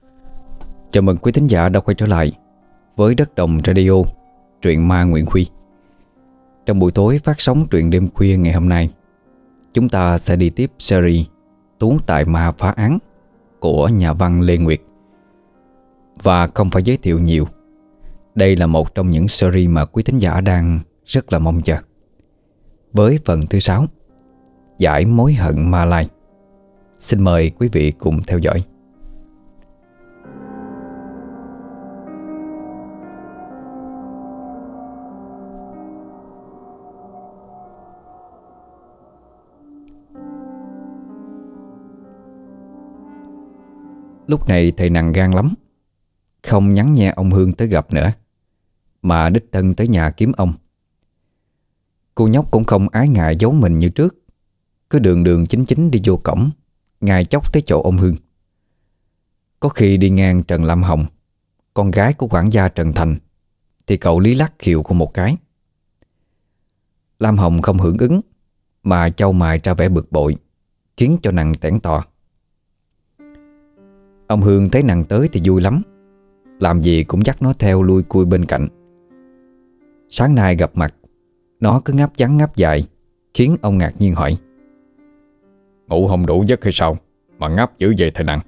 Chào mừng quý thính giả đã quay trở lại với Đất Đồng Radio, truyện ma Nguyễn Huy. Trong buổi tối phát sóng truyện đêm khuya ngày hôm nay, chúng ta sẽ đi tiếp series Tú Tài Ma Phá Án của nhà văn Lê Nguyệt. Và không phải giới thiệu nhiều, đây là một trong những series mà quý thính giả đang rất là mong chờ. Với phần thứ 6, Giải Mối Hận Ma Lai. Xin mời quý vị cùng theo dõi. Lúc này thầy nặng gan lắm, không nhắn nghe ông Hương tới gặp nữa, mà đích thân tới nhà kiếm ông. Cô nhóc cũng không ái ngại giấu mình như trước, cứ đường đường chính chính đi vô cổng, ngay chốc tới chỗ ông Hương. Có khi đi ngang Trần Lam Hồng, con gái của quản gia Trần Thành, thì cậu lý lắc khiều cô một cái. Lam Hồng không hưởng ứng, mà chau mày ra vẻ bực bội, khiến cho nàng tẻn tò. Ông Hương thấy nàng tới thì vui lắm, làm gì cũng dắt nó theo lui cui bên cạnh. Sáng nay gặp mặt, nó cứ ngáp ngắn ngáp dài, khiến ông ngạc nhiên hỏi: Ngủ không đủ giấc hay sao mà ngáp dữ vậy thầy Năng?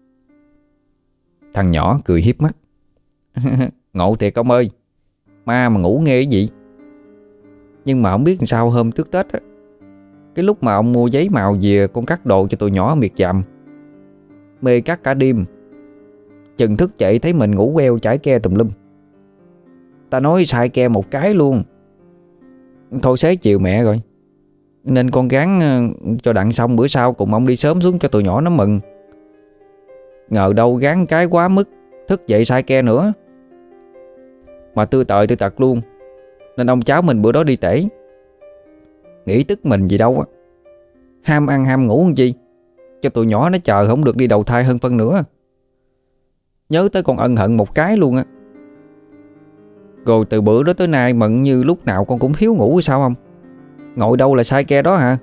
Thằng nhỏ cười hiếp mắt: Ngộ thiệt ông ơi, ma mà ngủ nghe cái gì. Nhưng mà không biết làm sao hôm trước Tết á, cái lúc mà ông mua giấy màu về con cắt đồ cho tụi nhỏ miệt dạm, mê cắt cả đêm, chừng thức dậy thấy mình ngủ queo chải ke tùm lum. Ta nói sai ke một cái luôn. Thôi xế chiều mẹ rồi, nên con gán cho đặng xong bữa sau cùng ông đi sớm xuống cho tụi nhỏ nó mừng. Ngờ đâu gán cái quá mức, thức dậy sai ke nữa. Mà tư tợn tư tật luôn, nên ông cháu mình bữa đó đi tể. Nghĩ tức mình gì đâu á, ham ăn ham ngủ làm chi, cho tụi nhỏ nó chờ không được đi đầu thai hơn phân nữa. Nhớ tới con ân hận một cái luôn á. Rồi từ bữa đó tới nay mận như lúc nào con cũng thiếu ngủ hay sao không? Ngồi đâu là sai ke đó hả?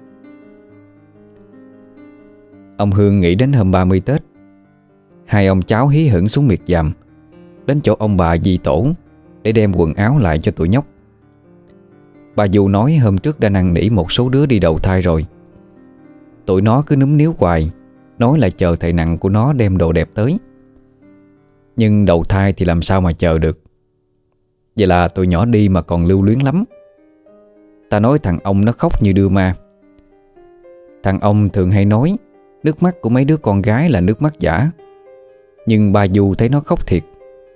Ông Hương nghĩ đến hôm 30 Tết, hai ông cháu hí hửng xuống miệt dàm, đến chỗ ông bà di tổ để đem quần áo lại cho tụi nhóc. Bà Du nói hôm trước đã năn nỉ một số đứa đi đầu thai rồi. Tụi nó cứ núm níu hoài, nói là chờ thầy nặng của nó đem đồ đẹp tới. Nhưng đầu thai thì làm sao mà chờ được. Vậy là tụi nhỏ đi mà còn lưu luyến lắm. Ta nói thằng ông nó khóc như đưa ma. Thằng ông thường hay nói nước mắt của mấy đứa con gái là nước mắt giả, nhưng bà Du thấy nó khóc thiệt.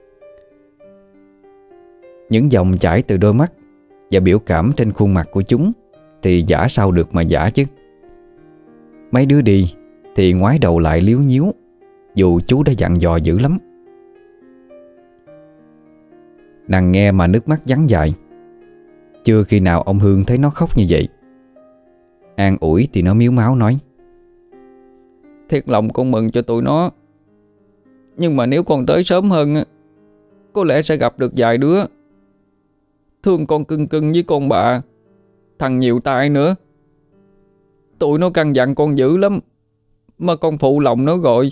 Những dòng chảy từ đôi mắt và biểu cảm trên khuôn mặt của chúng thì giả sao được mà giả chứ. Mấy đứa đi thì ngoái đầu lại liếu nhíu, dù chú đã dặn dò dữ lắm. Nàng nghe mà nước mắt giắn dài. Chưa khi nào ông Hương thấy nó khóc như vậy. An ủi thì nó miếu máu nói: Thiệt lòng con mừng cho tụi nó, nhưng mà nếu con tới sớm hơn á, có lẽ sẽ gặp được vài đứa thương con cưng cưng với con bà, thằng nhiều tay nữa. Tụi nó căn dặn con dữ lắm, mà con phụ lòng nó rồi.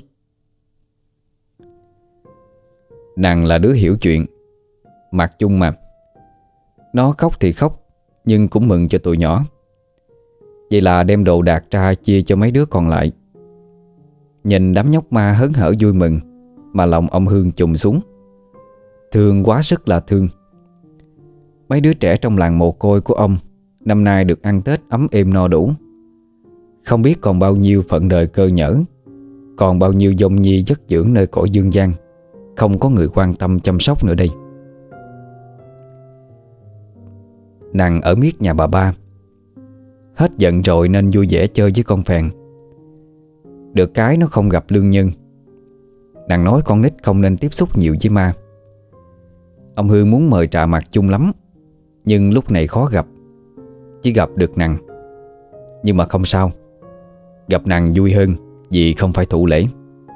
Nàng là đứa hiểu chuyện, mặc chung mà. Nó khóc thì khóc, nhưng cũng mừng cho tụi nhỏ. Vậy là đem đồ đạc ra chia cho mấy đứa còn lại. Nhìn đám nhóc ma hớn hở vui mừng, mà lòng ông Hương trùng xuống. Thương quá sức là thương. Mấy đứa trẻ trong làng mồ côi của ông năm nay được ăn Tết ấm êm no đủ. Không biết còn bao nhiêu phận đời cơ nhỡ, còn bao nhiêu dông nhi giấc dưỡng nơi cõi dương gian, không có người quan tâm chăm sóc nữa đây. Nàng ở miết nhà bà ba. Hết giận rồi nên vui vẻ chơi với con phèn. Được cái nó không gặp lương nhân. Nàng nói con nít không nên tiếp xúc nhiều với ma. Ông Hương muốn mời trà mặt chung lắm, nhưng lúc này khó gặp, chỉ gặp được nàng. Nhưng mà không sao, gặp nàng vui hơn vì không phải thụ lễ.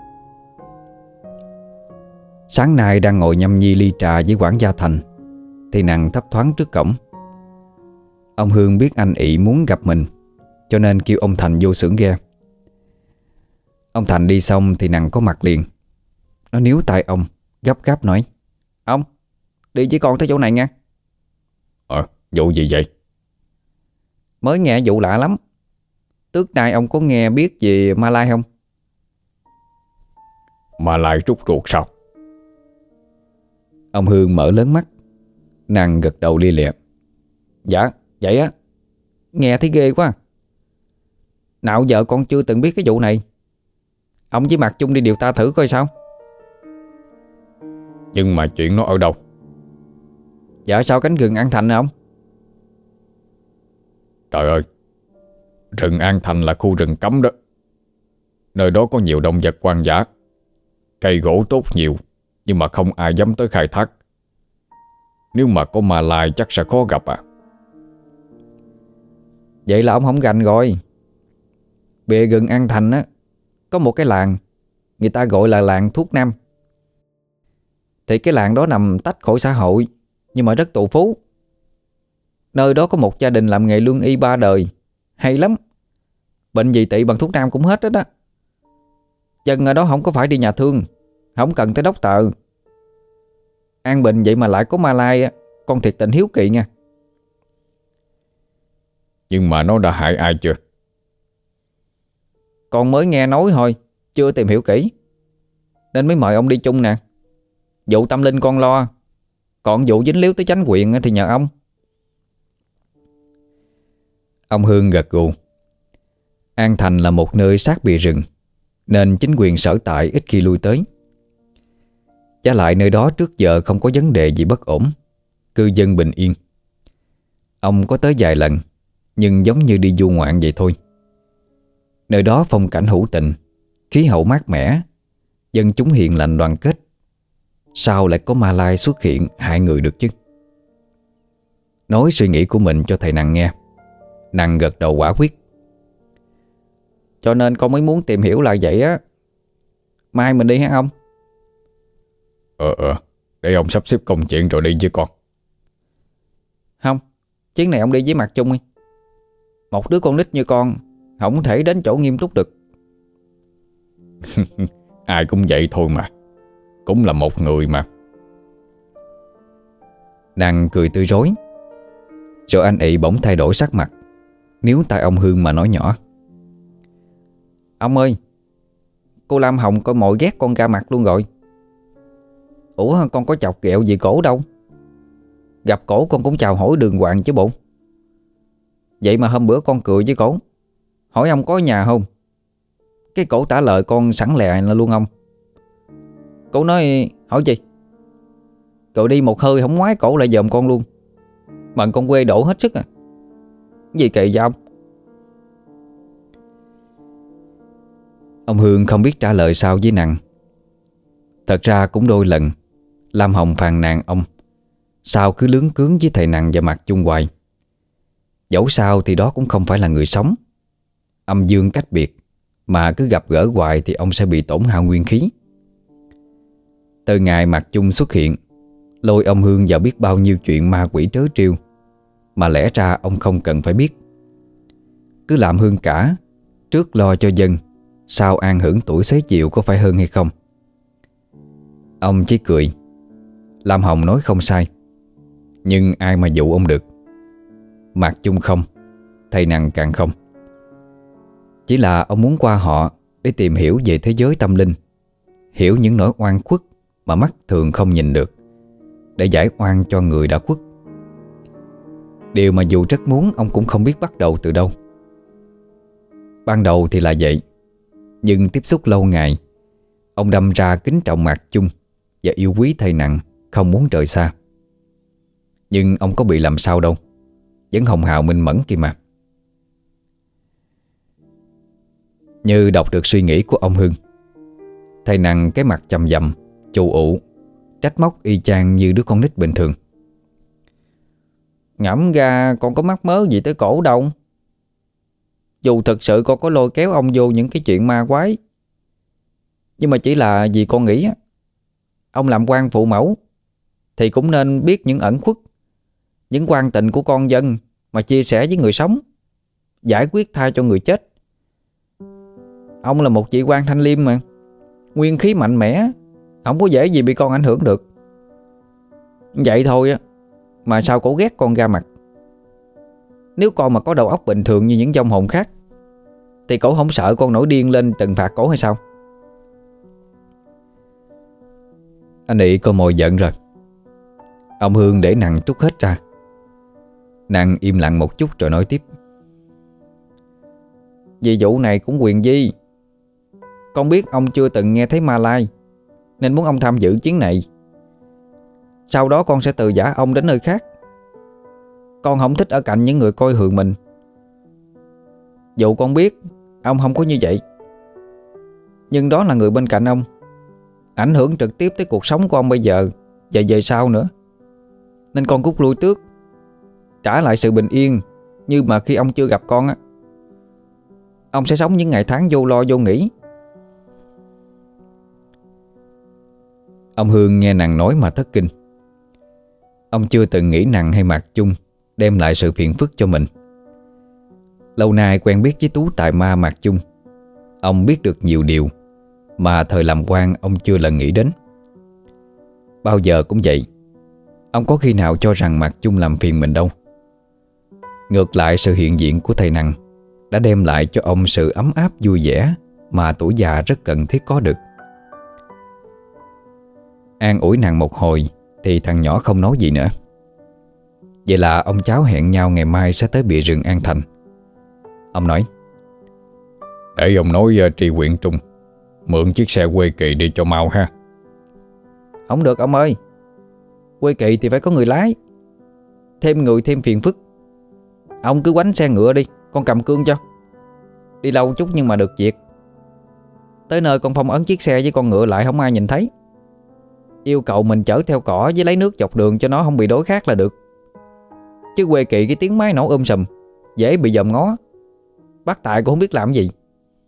Sáng nay đang ngồi nhâm nhi ly trà với quản gia Thành, thì nàng thấp thoáng trước cổng. Ông Hương biết anh ị muốn gặp mình, cho nên kêu ông Thành vô xưởng ghe. Ông Thành đi xong thì nàng có mặt liền, Nó níu tay ông, gấp gáp nói: Ông, đi với con tới chỗ này nha. Vụ gì vậy? Mới nghe vụ lạ lắm. Trước nay ông có nghe biết về Ma Lai không? Mà lại rút ruột sao? Ông Hương mở lớn mắt. Nàng gật đầu lia lịa: Dạ, vậy á. Nghe thấy ghê quá. Nào giờ con chưa từng biết cái vụ này. Ông với Mạc Chung đi điều tra thử coi sao. Nhưng mà chuyện nó ở đâu? Dạ sao cánh rừng An Thành hả ông? Trời ơi, rừng An Thành là khu rừng cấm đó. Nơi đó có nhiều động vật hoang dã, cây gỗ tốt nhiều, nhưng mà không ai dám tới khai thác. Nếu mà có ma lai chắc sẽ khó gặp à. Vậy là ông không gành rồi. Bìa rừng An Thành á, có một cái làng, người ta gọi là làng Thuốc Nam. Thì cái làng đó nằm tách khỏi xã hội, nhưng mà rất tù phú. Nơi đó có một gia đình làm nghề lương y 3 đời, hay lắm. Bệnh gì tị bằng thuốc nam cũng hết đó. Dân ở đó không có phải đi nhà thương, không cần tới đốc tờ. An bình vậy mà lại có ma lai á, con thiệt tình hiếu kỳ nha. Nhưng mà nó đã hại ai chưa? Con mới nghe nói thôi, chưa tìm hiểu kỹ, nên mới mời ông đi chung nè. Vụ tâm linh con lo, còn vụ dính líu tới chánh quyền thì nhờ ông. Ông Hương gật gù. An Thành là một nơi sát bìa rừng, nên chính quyền sở tại ít khi lui tới. Trái lại nơi đó trước giờ không có vấn đề gì bất ổn, cư dân bình yên. Ông có tới vài lần, nhưng giống như đi du ngoạn vậy thôi. Nơi đó phong cảnh hữu tình, khí hậu mát mẻ, dân chúng hiền lành đoàn kết. Sao lại có ma lai xuất hiện hại người được chứ? Nói suy nghĩ của mình cho thầy Năng nghe. Năng gật đầu quả quyết. Cho nên con mới muốn tìm hiểu là vậy á. Mai mình đi hả ông? Để ông sắp xếp công chuyện rồi đi với con. Không, chuyến này ông đi với Mạc Chung đi. Một đứa con nít như con không thể đến chỗ nghiêm túc được. Ai cũng vậy thôi mà, cũng là một người mà. Năng cười tươi rói. Rồi anh ị bỗng thay đổi sắc mặt, níu tay ông Hương mà nói nhỏ: Ông ơi, cô Lam Hồng coi mồi ghét con ra mặt luôn rồi. Ủa con có chọc ghẹo gì cổ đâu. Gặp cổ con cũng chào hỏi đường hoàng chứ bộ. Vậy mà hôm bữa con cười với cổ, hỏi ông có ở nhà không. Cái cổ trả lời con sẵn lè là luôn ông. Cổ nói hỏi gì. Rồi đi một hơi không ngoái cổ lại dòm con luôn. Mà con quê đổ hết sức à. Gì kỳ vậy ông? Ông Hương không biết trả lời sao với Năng. Thật ra cũng đôi lần Lam Hồng phàn nàn ông sao cứ lướng cướng với thầy Năng và Mạc Chung hoài. Dẫu sao thì đó cũng không phải là người sống, âm dương cách biệt, mà cứ gặp gỡ hoài thì ông sẽ bị tổn hao nguyên khí. Từ ngày Mạc Chung xuất hiện, lôi ông Hương vào biết bao nhiêu chuyện ma quỷ trớ trêu mà lẽ ra ông không cần phải biết. Cứ làm hương cả, trước lo cho dân, sau an hưởng tuổi xế chiều có phải hơn hay không? Ông chỉ cười. Lam Hồng nói không sai, nhưng ai mà dụ ông được. Mạc Chung không, thầy Năng càng không. Chỉ là ông muốn qua họ để tìm hiểu về thế giới tâm linh, hiểu những nỗi oan khuất mà mắt thường không nhìn được, để giải oan cho người đã khuất. Điều mà dù rất muốn ông cũng không biết bắt đầu từ đâu. Ban đầu thì là vậy, nhưng tiếp xúc lâu ngày, ông đâm ra kính trọng Mạc Chung và yêu quý thầy Năng, không muốn rời xa. Nhưng ông có bị làm sao đâu, vẫn hồng hào minh mẫn kìa mà. Như đọc được suy nghĩ của ông Hưng, thầy Năng cái mặt chằm dầm, chù ụ, trách móc y chang như đứa con nít bình thường. Ngẫm ra con có mắc mớ gì tới cổ đâu. Dù thật sự con có lôi kéo ông vô những cái chuyện ma quái, nhưng mà chỉ là vì con nghĩ á, ông làm quan phụ mẫu thì cũng nên biết những ẩn khuất, những quan tình của con dân mà chia sẻ với người sống, giải quyết tha cho người chết. Ông là một vị quan thanh liêm mà, nguyên khí mạnh mẽ, Không có dễ gì bị con ảnh hưởng được. Vậy thôi á mà sao cổ ghét con ra mặt. Nếu con mà có đầu óc bình thường như những vong hồn khác thì cổ không sợ con nổi điên lên trừng phạt cổ hay sao? Anh Ị có mồi giận rồi. Ông Hương để Năng trút hết ra. Năng im lặng một chút rồi nói tiếp. Vì vụ này cũng quyền di. Con biết ông chưa từng nghe thấy ma lai nên muốn ông tham dự chuyến này. Sau đó con sẽ từ giã ông đến nơi khác. Con không thích ở cạnh những người coi thường mình. Dù con biết ông không có như vậy, nhưng đó là người bên cạnh ông, ảnh hưởng trực tiếp tới cuộc sống của ông bây giờ và về sau nữa. Nên con cút lui trước, trả lại sự bình yên như mà khi ông chưa gặp con á. Ông sẽ sống những ngày tháng vô lo vô nghĩ. Ông Hương nghe Năng nói mà thất kinh. Ông chưa từng nghĩ Năng hay Mạc Chung đem lại sự phiền phức cho mình. Lâu nay quen biết với tú tài ma Mạc Chung, ông biết được nhiều điều mà thời làm quan ông chưa lần nghĩ đến. Bao giờ cũng vậy, ông có khi nào cho rằng Mạc Chung làm phiền mình đâu. Ngược lại, sự hiện diện của thầy Năng đã đem lại cho ông sự ấm áp vui vẻ mà tuổi già rất cần thiết có được. An ủi Năng một hồi thì thằng nhỏ không nói gì nữa. Vậy là ông cháu hẹn nhau ngày mai sẽ tới bìa rừng An Thành. Ông nói: Để ông nói tri huyện Trung mượn chiếc xe quê kỳ đi cho mau ha. Không được ông ơi, quê kỳ thì phải có người lái. Thêm người thêm phiền phức. Ông cứ quánh xe ngựa đi, con cầm cương cho. Đi lâu chút nhưng mà được việc. Tới nơi con phong ấn chiếc xe với con ngựa lại không ai nhìn thấy. Yêu cầu mình chở theo cỏ với lấy nước dọc đường cho nó không bị đối khác là được. Chứ quê kỳ cái tiếng máy nổ sùm, dễ bị dòm ngó. Bác Tài cũng không biết làm gì.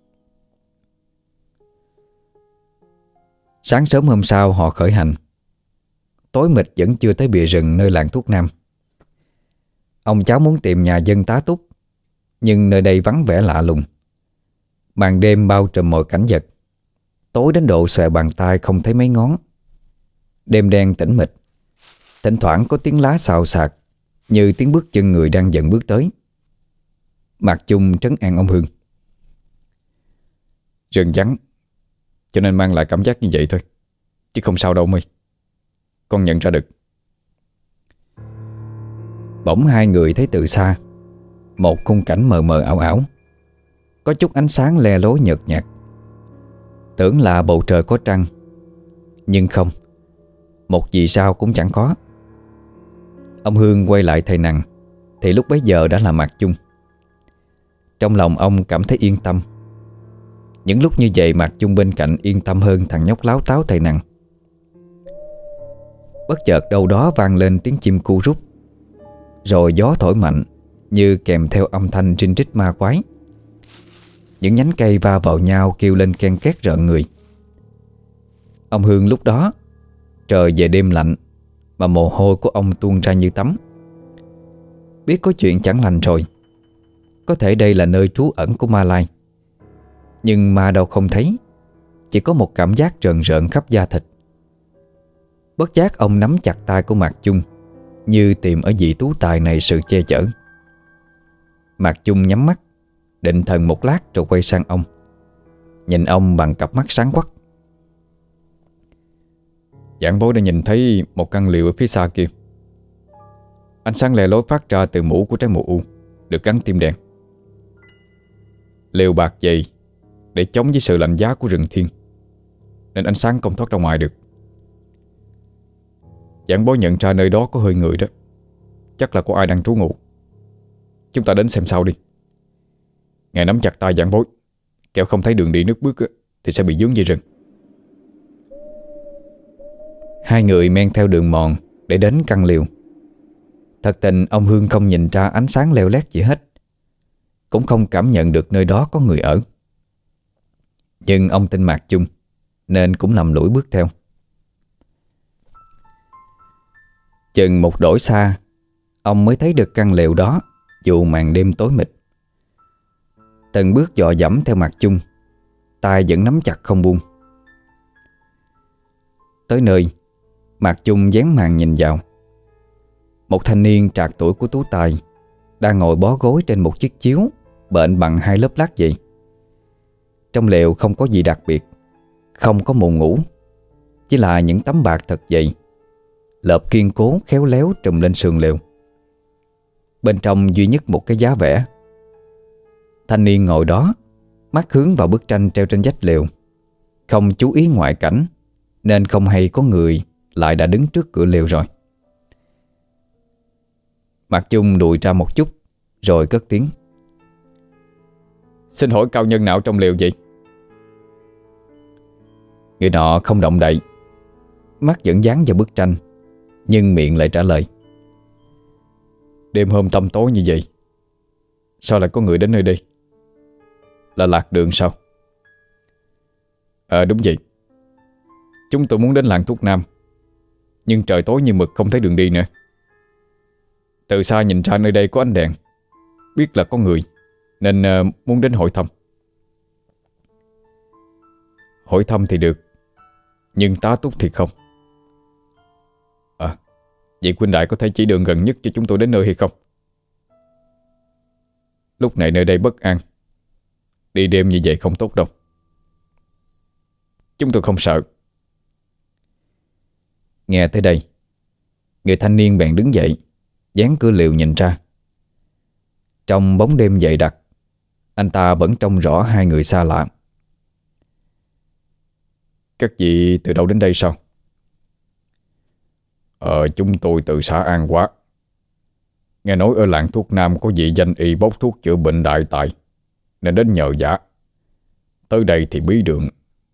Sáng sớm hôm sau họ khởi hành. Tối mịt vẫn chưa tới bìa rừng nơi làng thuốc nam. Ông cháu muốn tìm nhà dân tá túc, nhưng nơi đây vắng vẻ lạ lùng. Màn đêm bao trùm mọi cảnh vật, tối đến độ xòe bàn tay không thấy mấy ngón. Đêm đen tĩnh mịch, thỉnh thoảng có tiếng lá xào xạc như tiếng bước chân người đang dần bước tới. Mạc Chung trấn an ông Hương: Rừng vắng cho nên mang lại cảm giác như vậy thôi, chứ không sao đâu My. Con nhận ra được. Bỗng hai người thấy từ xa một khung cảnh mờ mờ ảo ảo, có chút ánh sáng le lối nhợt nhạt. Tưởng là bầu trời có trăng, nhưng không, một vì sao cũng chẳng có. Ông Hương quay lại thầy Năng thì lúc bấy giờ đã là Mạc Chung. Trong lòng ông cảm thấy yên tâm. Những lúc như vậy Mạc Chung bên cạnh yên tâm hơn thằng nhóc láo táo thầy Năng. Bất chợt đâu đó vang lên tiếng chim cu rút, rồi gió thổi mạnh như kèm theo âm thanh rinh rít ma quái. Những nhánh cây va vào nhau kêu lên ken két rợn người. Ông Hương lúc đó, trời về đêm lạnh mà mồ hôi của ông tuôn ra như tắm. Biết có chuyện chẳng lành rồi. Có thể đây là nơi trú ẩn của ma lai, nhưng ma đâu không thấy, chỉ có một cảm giác rợn rợn khắp da thịt. Bất giác ông nắm chặt tay của Mạc Chung, như tìm ở vị tú tài này sự che chở. Mạc Chung nhắm mắt, định thần một lát rồi quay sang ông, nhìn ông bằng cặp mắt sáng quắc. Giảng bối đã nhìn thấy một căn lều ở phía xa kia. Ánh sáng le lối phát ra từ mũ của trái mù u, được gắn tim đèn. Lều bạc dày để chống với sự lạnh giá của rừng thiên, nên ánh sáng không thoát ra ngoài được. Giảng bối nhận ra nơi đó có hơi người đó. Chắc là có ai đang trú ngụ. Chúng ta đến xem sau đi. Ngài nắm chặt tay giảng bối, kẻo không thấy đường đi nước bước thì sẽ bị vướng dây rừng. Hai người men theo đường mòn để đến căn lều. Thật tình ông Hương không nhìn ra ánh sáng leo lét gì hết, cũng không cảm nhận được nơi đó có người ở. Nhưng ông tin Mạc Chung nên cũng lầm lũi bước theo. Chừng một đổi xa, ông mới thấy được căn lều đó dù màn đêm tối mịt. Từng bước dò dẫm theo Mạc Chung, tay vẫn nắm chặt không buông. Tới nơi, Mạc Chung dán màn nhìn vào. Một thanh niên trạc tuổi của Tú Tài đang ngồi bó gối trên một chiếc chiếu bện bằng 2 lớp lát vậy. Trong lều không có gì đặc biệt, không có mùng ngủ, chỉ là những tấm bạt thật dày, lợp kiên cố khéo léo trùm lên sườn lều. Bên trong duy nhất một cái giá vẽ. Thanh niên ngồi đó, mắt hướng vào bức tranh treo trên vách lều, không chú ý ngoại cảnh, nên không hay có người lại đã đứng trước cửa lều rồi. Mạc Chung lùi ra một chút rồi cất tiếng: Xin hỏi cao nhân nào trong lều vậy? Người nọ không động đậy, mắt vẫn dán vào bức tranh, nhưng miệng lại trả lời: Đêm hôm tăm tối như vậy, sao lại có người đến nơi đây? Là lạc đường sao? Đúng vậy. Chúng tôi muốn đến làng Thuốc Nam, nhưng trời tối như mực không thấy đường đi nữa. Từ xa nhìn ra nơi đây có ánh đèn, biết là có người, nên muốn đến hỏi thăm. Hỏi thăm thì được, nhưng tá túc thì không. Vậy huynh đại có thể chỉ đường gần nhất cho chúng tôi đến nơi hay không? Lúc này nơi đây bất an, đi đêm như vậy không tốt đâu. Chúng tôi không sợ. Nghe tới đây, người thanh niên bèn đứng dậy, dán cửa lều nhìn ra. Trong bóng đêm dày đặc, anh ta vẫn trông rõ hai người xa lạ. Các vị từ đâu đến đây sao? Chúng tôi từ xã An Hóa. Nghe nói ở làng Thuốc Nam có vị danh y bốc thuốc chữa bệnh đại tài, nên đến nhờ vả. Tới đây thì bí đường.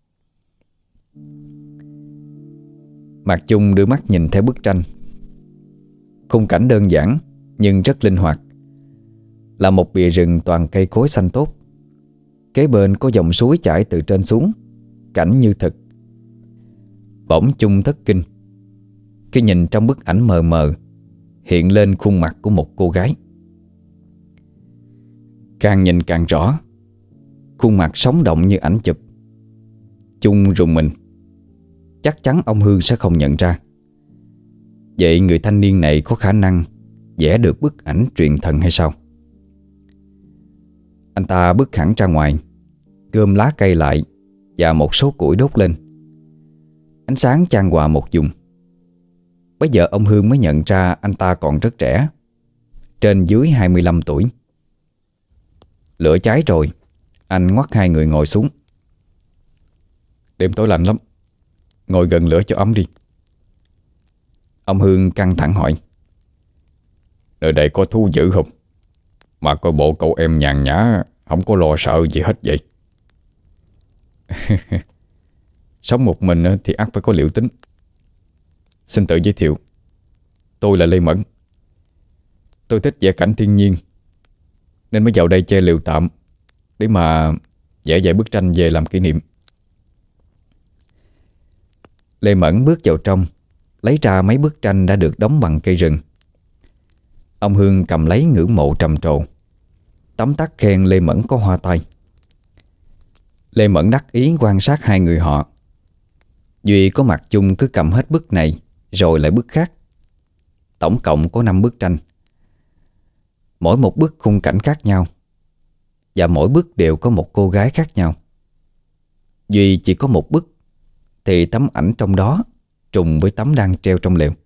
Mạc Chung đưa mắt nhìn theo bức tranh. Khung cảnh đơn giản nhưng rất linh hoạt, là một bìa rừng toàn cây cối xanh tốt. Kế bên có dòng suối chảy từ trên xuống, cảnh như thực. Bỗng Chung thất kinh khi nhìn trong bức ảnh mờ mờ hiện lên khuôn mặt của một cô gái. Càng nhìn càng rõ, khuôn mặt sống động như ảnh chụp. Chung rùng mình. Chắc chắn ông Hương sẽ không nhận ra. Vậy người thanh niên này có khả năng vẽ được bức ảnh truyền thần hay sao? Anh ta bước hẳn ra ngoài, gom lá cây lại và một số củi đốt lên. Ánh sáng chan hòa một vùng. Bây giờ ông Hương mới nhận ra anh ta còn rất trẻ, trên dưới 25 tuổi. Lửa cháy rồi, anh ngoắt hai người ngồi xuống. Đêm tối lạnh lắm, ngồi gần lửa cho ấm đi. Ông Hương căng thẳng hỏi: Nơi đây có thú dữ không? Mà coi bộ cậu em nhàn nhã, không có lo sợ gì hết vậy. Sống một mình thì ắt phải có liệu tính. Xin tự giới thiệu, tôi là Lê Mẫn. Tôi thích vẽ cảnh thiên nhiên, nên mới vào đây che liều tạm để mà vẽ vài bức tranh về làm kỷ niệm. Lê Mẫn bước vào trong, lấy ra mấy bức tranh đã được đóng bằng cây rừng. Ông Hương cầm lấy ngưỡng mộ trầm trồ, tấm tắc khen Lê Mẫn có hoa tay. Lê Mẫn đắc ý quan sát hai người họ. Duy có Mạc Chung cứ cầm hết bức này rồi lại bức khác. Tổng cộng có 5 bức tranh, mỗi một bức khung cảnh khác nhau, và mỗi bức đều có một cô gái khác nhau. Duy chỉ có một bức thì tấm ảnh trong đó trùng với tấm đang treo trong lều.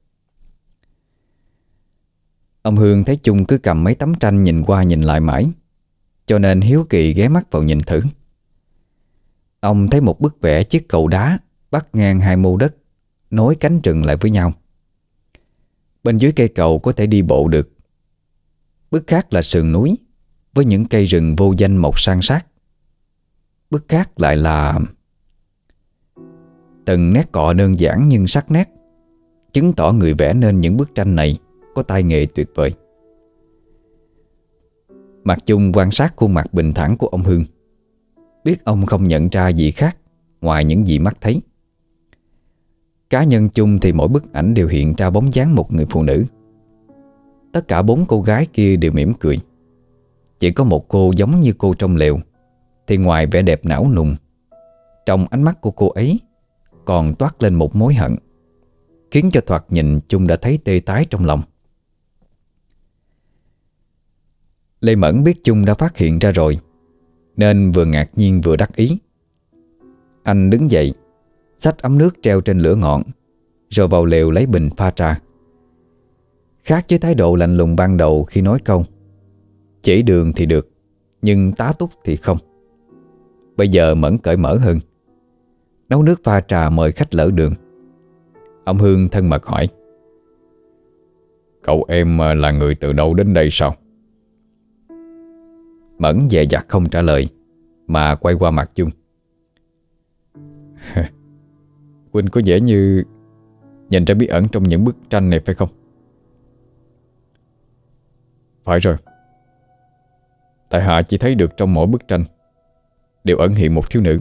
Ông Hương thấy Chung cứ cầm mấy tấm tranh nhìn qua nhìn lại mãi, cho nên hiếu kỳ ghé mắt vào nhìn thử. Ông thấy một bức vẽ chiếc cầu đá bắc ngang hai mô đất, nối cánh rừng lại với nhau. Bên dưới cây cầu có thể đi bộ được. Bức khác là sườn núi với những cây rừng vô danh mọc san sát. Bức khác lại là từng nét cọ đơn giản nhưng sắc nét, chứng tỏ người vẽ nên những bức tranh này có tay nghề tuyệt vời. Mạc Chung quan sát khuôn mặt bình thản của ông Hương, biết ông không nhận ra gì khác ngoài những gì mắt thấy. Cá nhân Chung thì mỗi bức ảnh đều hiện ra bóng dáng một người phụ nữ. Tất cả 4 cô gái kia đều mỉm cười. Chỉ có một cô giống như cô trong lều, thì ngoài vẻ đẹp não nùng, trong ánh mắt của cô ấy còn toát lên một mối hận. khiến cho thoạt nhìn Chung đã thấy tê tái trong lòng. Lê Mẫn biết Chung đã phát hiện ra rồi, nên vừa ngạc nhiên vừa đắc ý. Anh đứng dậy, xách ấm nước treo trên lửa ngọn, rồi vào lều lấy bình pha trà. Khác với thái độ lạnh lùng ban đầu khi nói câu chỉ đường thì được, nhưng tá túc thì không, bây giờ Mẫn cởi mở hơn, nấu nước pha trà mời khách lỡ đường. Ông Hương thân mật hỏi: Cậu em là người từ đâu đến đây sao? Mẫn dè dặt không trả lời, mà quay qua mặt Chung. Huynh có vẻ như nhìn ra bí ẩn trong những bức tranh này phải không? Phải rồi. Tại hạ chỉ thấy được trong mỗi bức tranh đều ẩn hiện một thiếu nữ.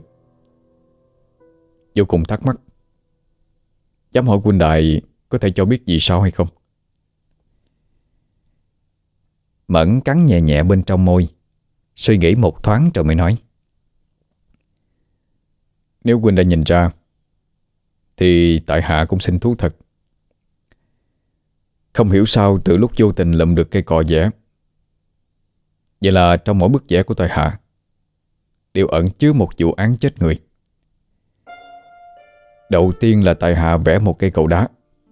Vô cùng thắc mắc, dám hỏi huynh đài có thể cho biết gì sao hay không? Mẫn cắn nhẹ nhẹ bên trong môi, suy nghĩ một thoáng rồi mới nói: Nếu huynh đã nhìn ra thì tại hạ cũng xin thú thật. Không hiểu sao từ lúc vô tình lượm được cây cọ vẽ. Vậy là trong mỗi bức vẽ của tại hạ đều ẩn chứa một vụ án chết người. Đầu tiên là tại hạ vẽ một cây cầu đá,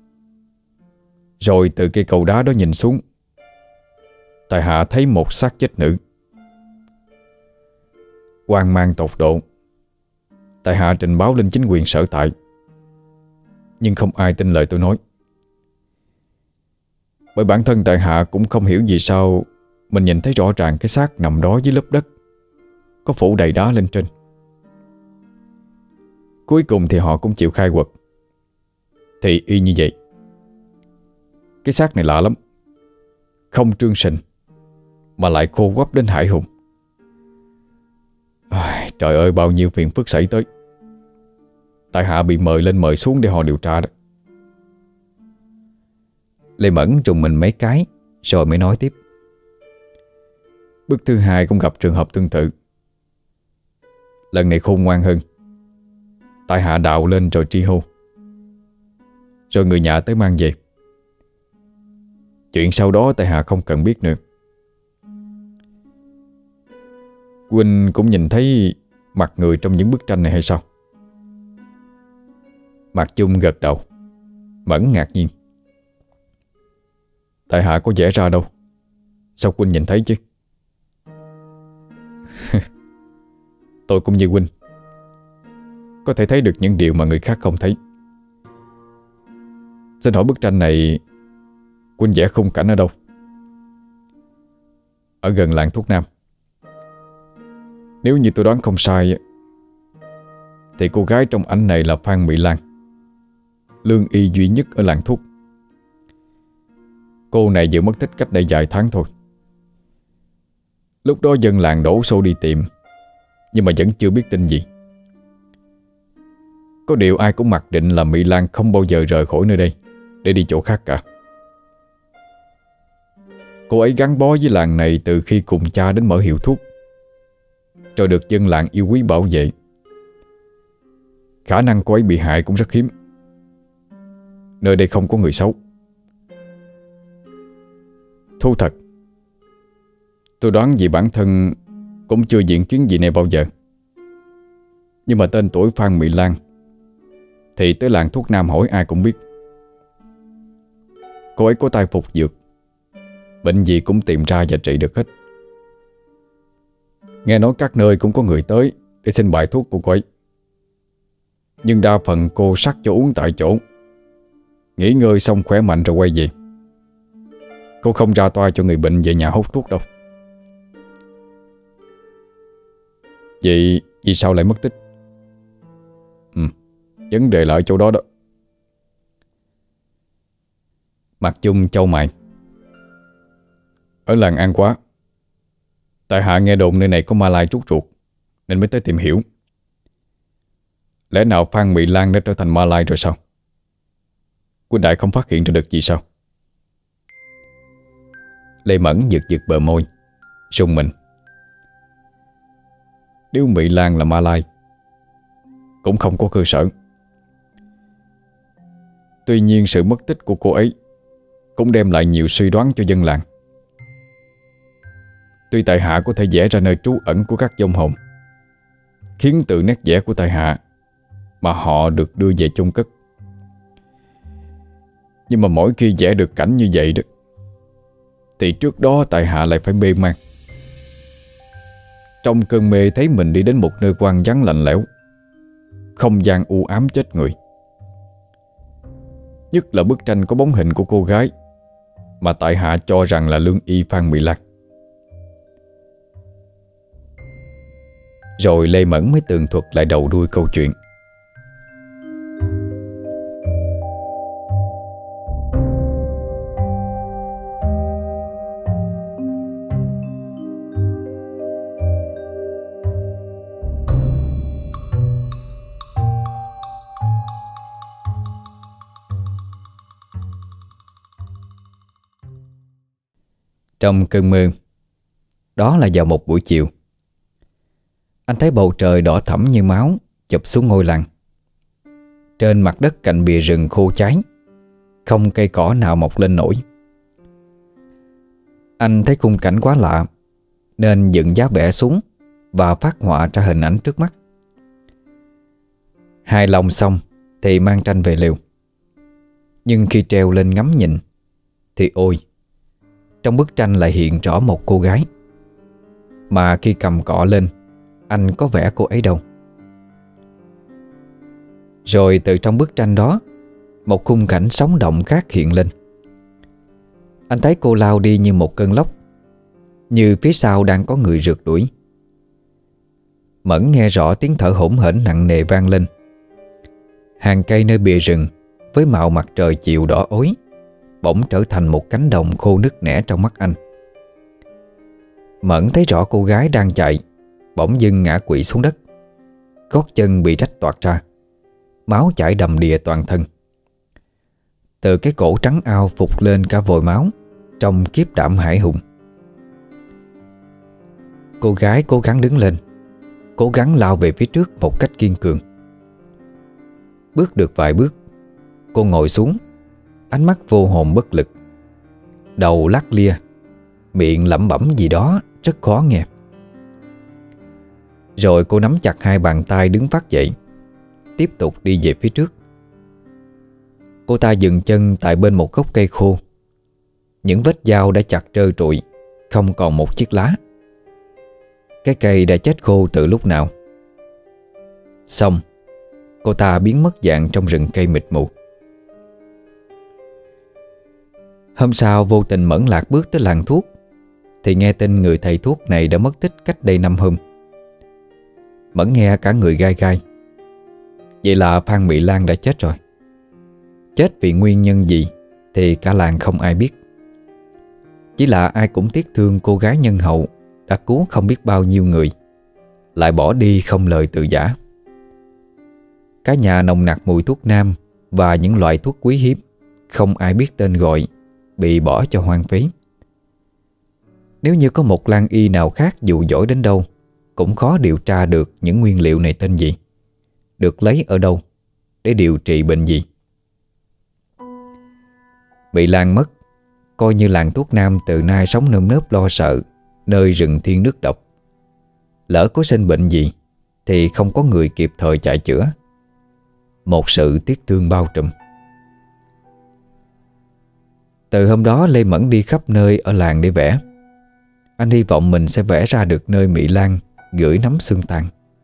rồi từ cây cầu đá đó nhìn xuống, tại hạ thấy một xác chết nữ. Hoang mang tột độ, tại hạ trình báo lên chính quyền sở tại, nhưng không ai tin lời tôi nói. Bởi bản thân tại hạ cũng không hiểu vì sao mình nhìn thấy rõ ràng cái xác nằm đó dưới lớp đất có phủ đầy đá lên trên. Cuối cùng thì họ cũng chịu khai quật, thì y như vậy. Cái xác này lạ lắm, không trương sình mà lại khô quắp đến hãi hùng. Trời ơi, bao nhiêu phiền phức xảy tới. Tại hạ bị mời lên mời xuống để họ điều tra đó. Lê Mẫn trùng mình mấy cái rồi mới nói tiếp: Bức thứ hai cũng gặp trường hợp tương tự. Lần này khôn ngoan hơn. Tại hạ đào lên rồi tri hô, rồi người nhà tới mang về. Chuyện sau đó tại hạ không cần biết nữa. Huynh cũng nhìn thấy mặt người trong những bức tranh này hay sao? Mạc Chung gật đầu. Mẫn ngạc nhiên: Tại hạ có vẽ ra đâu, sao huynh nhìn thấy chứ? Tôi cũng như huynh, có thể thấy được những điều mà người khác không thấy. Xin hỏi bức tranh này huynh vẽ khung cảnh ở đâu? Ở gần làng Thuốc Nam. Nếu như tôi đoán không sai thì cô gái trong ảnh này là Phan Mỹ Lan, lương y duy nhất ở làng Thuốc. Cô này vừa mất tích cách đây vài tháng thôi. Lúc đó dân làng đổ xô đi tìm, nhưng mà vẫn chưa biết tin gì. Có điều ai cũng mặc định là Mỹ Lan không bao giờ rời khỏi nơi đây để đi chỗ khác cả. Cô ấy gắn bó với làng này từ khi cùng cha đến mở hiệu thuốc, rồi được dân làng yêu quý bảo vệ. Khả năng cô ấy bị hại cũng rất hiếm. Nơi đây không có người xấu. Thú thật, tôi đoán vì bản thân cũng chưa diễn kiến gì này bao giờ. Nhưng mà tên tuổi Phan Mỹ Lan thì tới làng Thuốc Nam hỏi ai cũng biết. Cô ấy có tay phục dược, bệnh gì cũng tìm ra và trị được hết. Nghe nói các nơi cũng có người tới để xin bài thuốc của cô ấy, nhưng đa phần cô sắc cho uống tại chỗ, nghỉ ngơi xong khỏe mạnh rồi quay về. Cô không ra toa cho người bệnh về nhà hút thuốc đâu. Vậy vì sao lại mất tích? Vấn đề là ở chỗ đó đó. Mạc Chung chau mày: Ở làng An Quá, tại hạ nghe đồn nơi này có ma lai trút ruột nên mới tới tìm hiểu. Lẽ nào Phan Mỹ Lan đã trở thành ma lai rồi sao? Huynh đại không phát hiện ra được gì sao? Lê Mẫn giật giật bờ môi, rùng mình. Nếu Mỹ Lan là ma lai cũng không có cơ sở. Tuy nhiên sự mất tích của cô ấy cũng đem lại nhiều suy đoán cho dân làng. Tuy tại hạ có thể vẽ ra nơi trú ẩn của các vong hồn, khiến từ nét vẽ của tại hạ mà họ được đưa về chôn cất, nhưng mà mỗi khi vẽ được cảnh như vậy đó, thì trước đó tại hạ lại phải mê man. Trong cơn mê thấy mình đi đến một nơi hoang vắng lạnh lẽo, không gian u ám chết người. Nhất là bức tranh có bóng hình của cô gái mà tại hạ cho rằng là lương y Phan Mỹ Lan. Rồi Lê Mẫn mới tường thuật lại đầu đuôi câu chuyện. Trong cơn mơ, đó là vào một buổi chiều, anh thấy bầu trời đỏ thẫm như máu chụp xuống ngôi làng. Trên mặt đất cạnh bìa rừng khô cháy, không cây cỏ nào mọc lên nổi. Anh thấy khung cảnh quá lạ nên dựng giá vẽ xuống và phát họa ra hình ảnh trước mắt. Hài lòng xong thì mang tranh về lều. Nhưng khi treo lên ngắm nhìn thì ôi, trong bức tranh lại hiện rõ một cô gái, mà khi cầm cọ lên, anh có vẽ cô ấy đâu. Rồi từ trong bức tranh đó, một khung cảnh sống động khác hiện lên. Anh thấy cô lao đi như một cơn lốc, như phía sau đang có người rượt đuổi. Mẫn nghe rõ tiếng thở hổn hển nặng nề vang lên. Hàng cây nơi bìa rừng với màu mặt trời chiều đỏ ối bỗng trở thành một cánh đồng khô nứt nẻ trong mắt anh. Mẫn thấy rõ cô gái đang chạy bỗng dưng ngã quỵ xuống đất, gót chân bị rách toạc ra, máu chảy đầm đìa toàn thân. Từ cái cổ trắng ao phụt lên cả vòi máu, trong kiếp đảm hải hùng. Cô gái cố gắng đứng lên, cố gắng lao về phía trước một cách kiên cường. Bước được vài bước, cô ngồi xuống, ánh mắt vô hồn bất lực, đầu lắc lia, miệng lẩm bẩm gì đó rất khó nghe. Rồi cô nắm chặt hai bàn tay đứng phát dậy, tiếp tục đi về phía trước. Cô ta dừng chân tại bên một gốc cây khô. Những vết dao đã chặt trơ trụi, không còn một chiếc lá. Cái cây đã chết khô từ lúc nào. Xong, cô ta biến mất dạng trong rừng cây mịt mù. Hôm sau vô tình Mẫn lạc bước tới làng thuốc, thì nghe tin người thầy thuốc này đã mất tích cách đây 5 hôm. Mẫn nghe cả người gai gai. Vậy là Phan Mỹ Lan đã chết rồi. Chết vì nguyên nhân gì thì cả làng không ai biết. Chỉ là ai cũng tiếc thương cô gái nhân hậu đã cứu không biết bao nhiêu người, lại bỏ đi không lời từ giã. Cả nhà nồng nặc mùi thuốc nam và những loại thuốc quý hiếm không ai biết tên gọi, bị bỏ cho hoang phí. Nếu như có một làng y nào khác dù giỏi đến đâu, cũng khó điều tra được những nguyên liệu này tên gì, được lấy ở đâu, để điều trị bệnh gì. Bị Lan mất, coi như làng thuốc nam từ nay sống nơm nớp lo sợ nơi rừng thiên nước độc. Lỡ có sinh bệnh gì thì không có người kịp thời chạy chữa. Một sự tiếc thương bao trùm. Từ hôm đó Lê Mẫn đi khắp nơi ở làng để vẽ. Anh hy vọng mình sẽ vẽ ra được nơi Mỹ Lan gửi nắm xương tàn.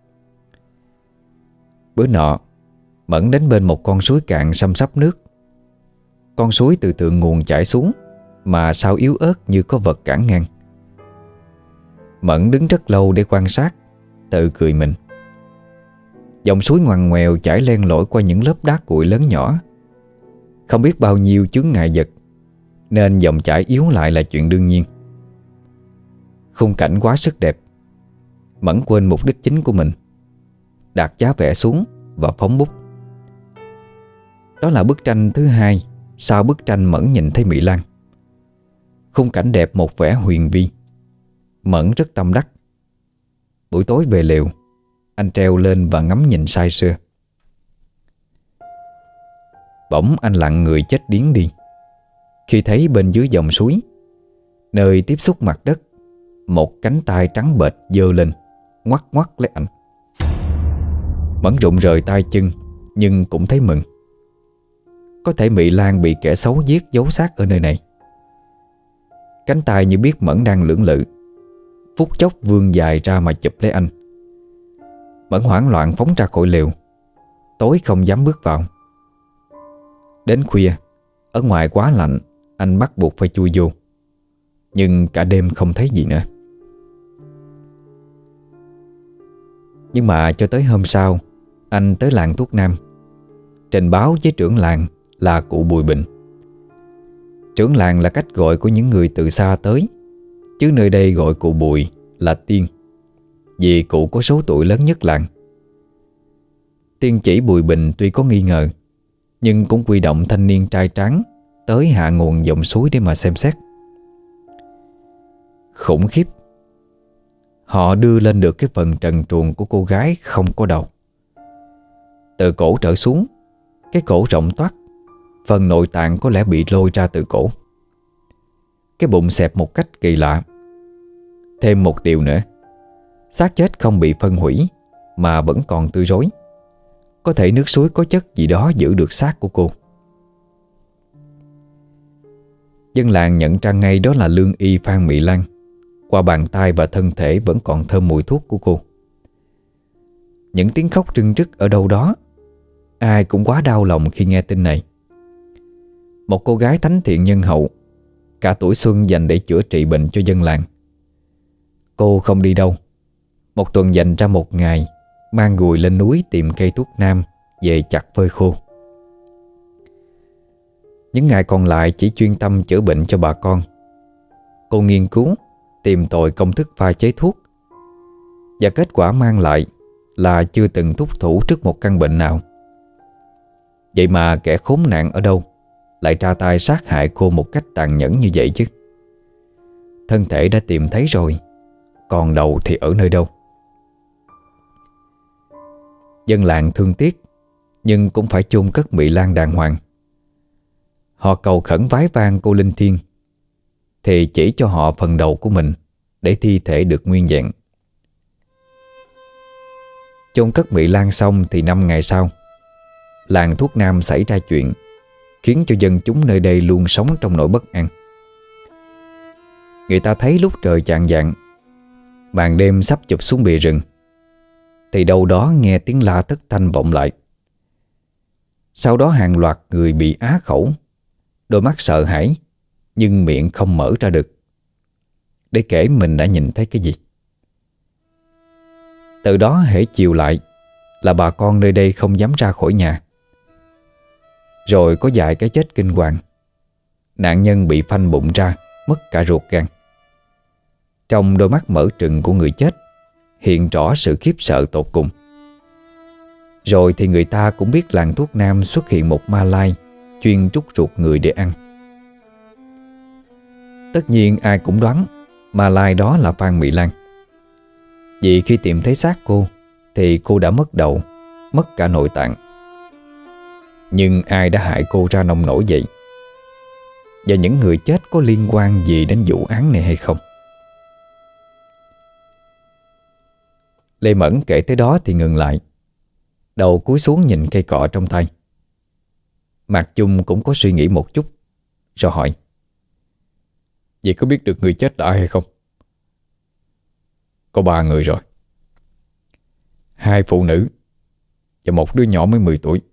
Bữa nọ, Mẫn đến bên một con suối cạn xăm xắp nước. Con suối từ thượng nguồn chảy xuống, mà sao yếu ớt như có vật cản ngang. Mẫn đứng rất lâu để quan sát, tự cười mình. Dòng suối ngoằn ngoèo chảy len lỏi qua những lớp đá cuội lớn nhỏ. Không biết bao nhiêu chướng ngại vật, nên dòng chảy yếu lại là chuyện đương nhiên. Khung cảnh quá sức đẹp, Mẫn quên mục đích chính của mình, đặt giá vẽ xuống và phóng bút. Đó là bức tranh thứ hai sau bức tranh Mẫn nhìn thấy Mỹ Lan. Khung cảnh đẹp một vẻ huyền vi. Mẫn rất tâm đắc. Buổi tối về lều, anh treo lên và ngắm nhìn say sưa. Bỗng anh lặng người chết điếng đi khi thấy bên dưới dòng suối, nơi tiếp xúc mặt đất, một cánh tay trắng bệch giơ lên, ngoắc ngoắc lấy anh. Mẫn rụng rời tay chân, nhưng cũng thấy mừng. Có thể Mỹ Lan bị kẻ xấu giết giấu xác ở nơi này. Cánh tay như biết Mẫn đang lưỡng lự, phút chốc vươn dài ra mà chụp lấy anh. Mẫn hoảng loạn phóng ra khỏi lều, tối không dám bước vào. Đến khuya, ở ngoài quá lạnh, anh bắt buộc phải chui vô. Nhưng cả đêm không thấy gì nữa. Nhưng mà cho tới hôm sau, anh tới làng thuốc nam, trình báo với trưởng làng là cụ Bùi Bình. Trưởng làng là cách gọi của những người từ xa tới, chứ nơi đây gọi cụ Bùi là Tiên, vì cụ có số tuổi lớn nhất làng. Tiên chỉ Bùi Bình tuy có nghi ngờ, nhưng cũng quy động thanh niên trai tráng tới hạ nguồn dòng suối để mà xem xét. Khủng khiếp, họ đưa lên được cái phần trần truồng của cô gái không có đầu. Từ cổ trở xuống, cái cổ rộng toát, phần nội tạng có lẽ bị lôi ra từ cổ. Cái bụng xẹp một cách kỳ lạ. Thêm một điều nữa, xác chết không bị phân hủy mà vẫn còn tươi rối. Có thể nước suối có chất gì đó giữ được xác của cô. Dân làng nhận ra ngay đó là lương y Phan Mỹ Lan, qua bàn tay và thân thể vẫn còn thơm mùi thuốc của cô. Những tiếng khóc trưng rức ở đâu đó. Ai cũng quá đau lòng khi nghe tin này. Một cô gái thánh thiện nhân hậu, cả tuổi xuân dành để chữa trị bệnh cho dân làng. Cô không đi đâu. Một tuần dành ra một ngày, mang gùi lên núi tìm cây thuốc nam về chặt phơi khô. Những ngày còn lại chỉ chuyên tâm chữa bệnh cho bà con. Cô nghiên cứu, tìm tòi công thức pha chế thuốc, và kết quả mang lại là chưa từng thúc thủ trước một căn bệnh nào. Vậy mà kẻ khốn nạn ở đâu lại ra tay sát hại cô một cách tàn nhẫn như vậy chứ? Thân thể đã tìm thấy rồi, còn đầu thì ở nơi đâu? Dân làng thương tiếc, nhưng cũng phải chôn cất Mỹ Lan đàng hoàng. Họ cầu khẩn vái vang cô linh thiêng, thì chỉ cho họ phần đầu của mình để thi thể được nguyên vẹn. Chôn cất Mỹ Lan xong thì 5 ngày sau, làng thuốc nam xảy ra chuyện khiến cho dân chúng nơi đây luôn sống trong nỗi bất an. Người ta thấy lúc trời chạng vạng, màn đêm sắp chụp xuống bìa rừng, thì đâu đó nghe tiếng la thất thanh vọng lại. Sau đó hàng loạt người bị á khẩu, đôi mắt sợ hãi nhưng miệng không mở ra được để kể mình đã nhìn thấy cái gì. Từ đó hễ chiều lại là bà con nơi đây không dám ra khỏi nhà. Rồi có vài cái chết kinh hoàng. Nạn nhân bị phanh bụng ra, mất cả ruột gan. Trong đôi mắt mở trừng của người chết hiện rõ sự khiếp sợ tột cùng. Rồi thì người ta cũng biết làng thuốc nam xuất hiện một ma lai chuyên trút ruột người để ăn. Tất nhiên ai cũng đoán ma lai đó là Phan Mỹ Lan. Vì khi tìm thấy xác cô thì cô đã mất đầu, mất cả nội tạng. Nhưng ai đã hại cô ra nông nổi vậy? Và những người chết có liên quan gì đến vụ án này hay không? Lê Mẫn kể tới đó thì ngừng lại, đầu cúi xuống nhìn cây cọ trong tay. Mạc Chung cũng có suy nghĩ một chút, rồi hỏi: "Vậy có biết được người chết là ai hay không?" "Có 3 người rồi. 2 phụ nữ và một đứa nhỏ mới 10 tuổi.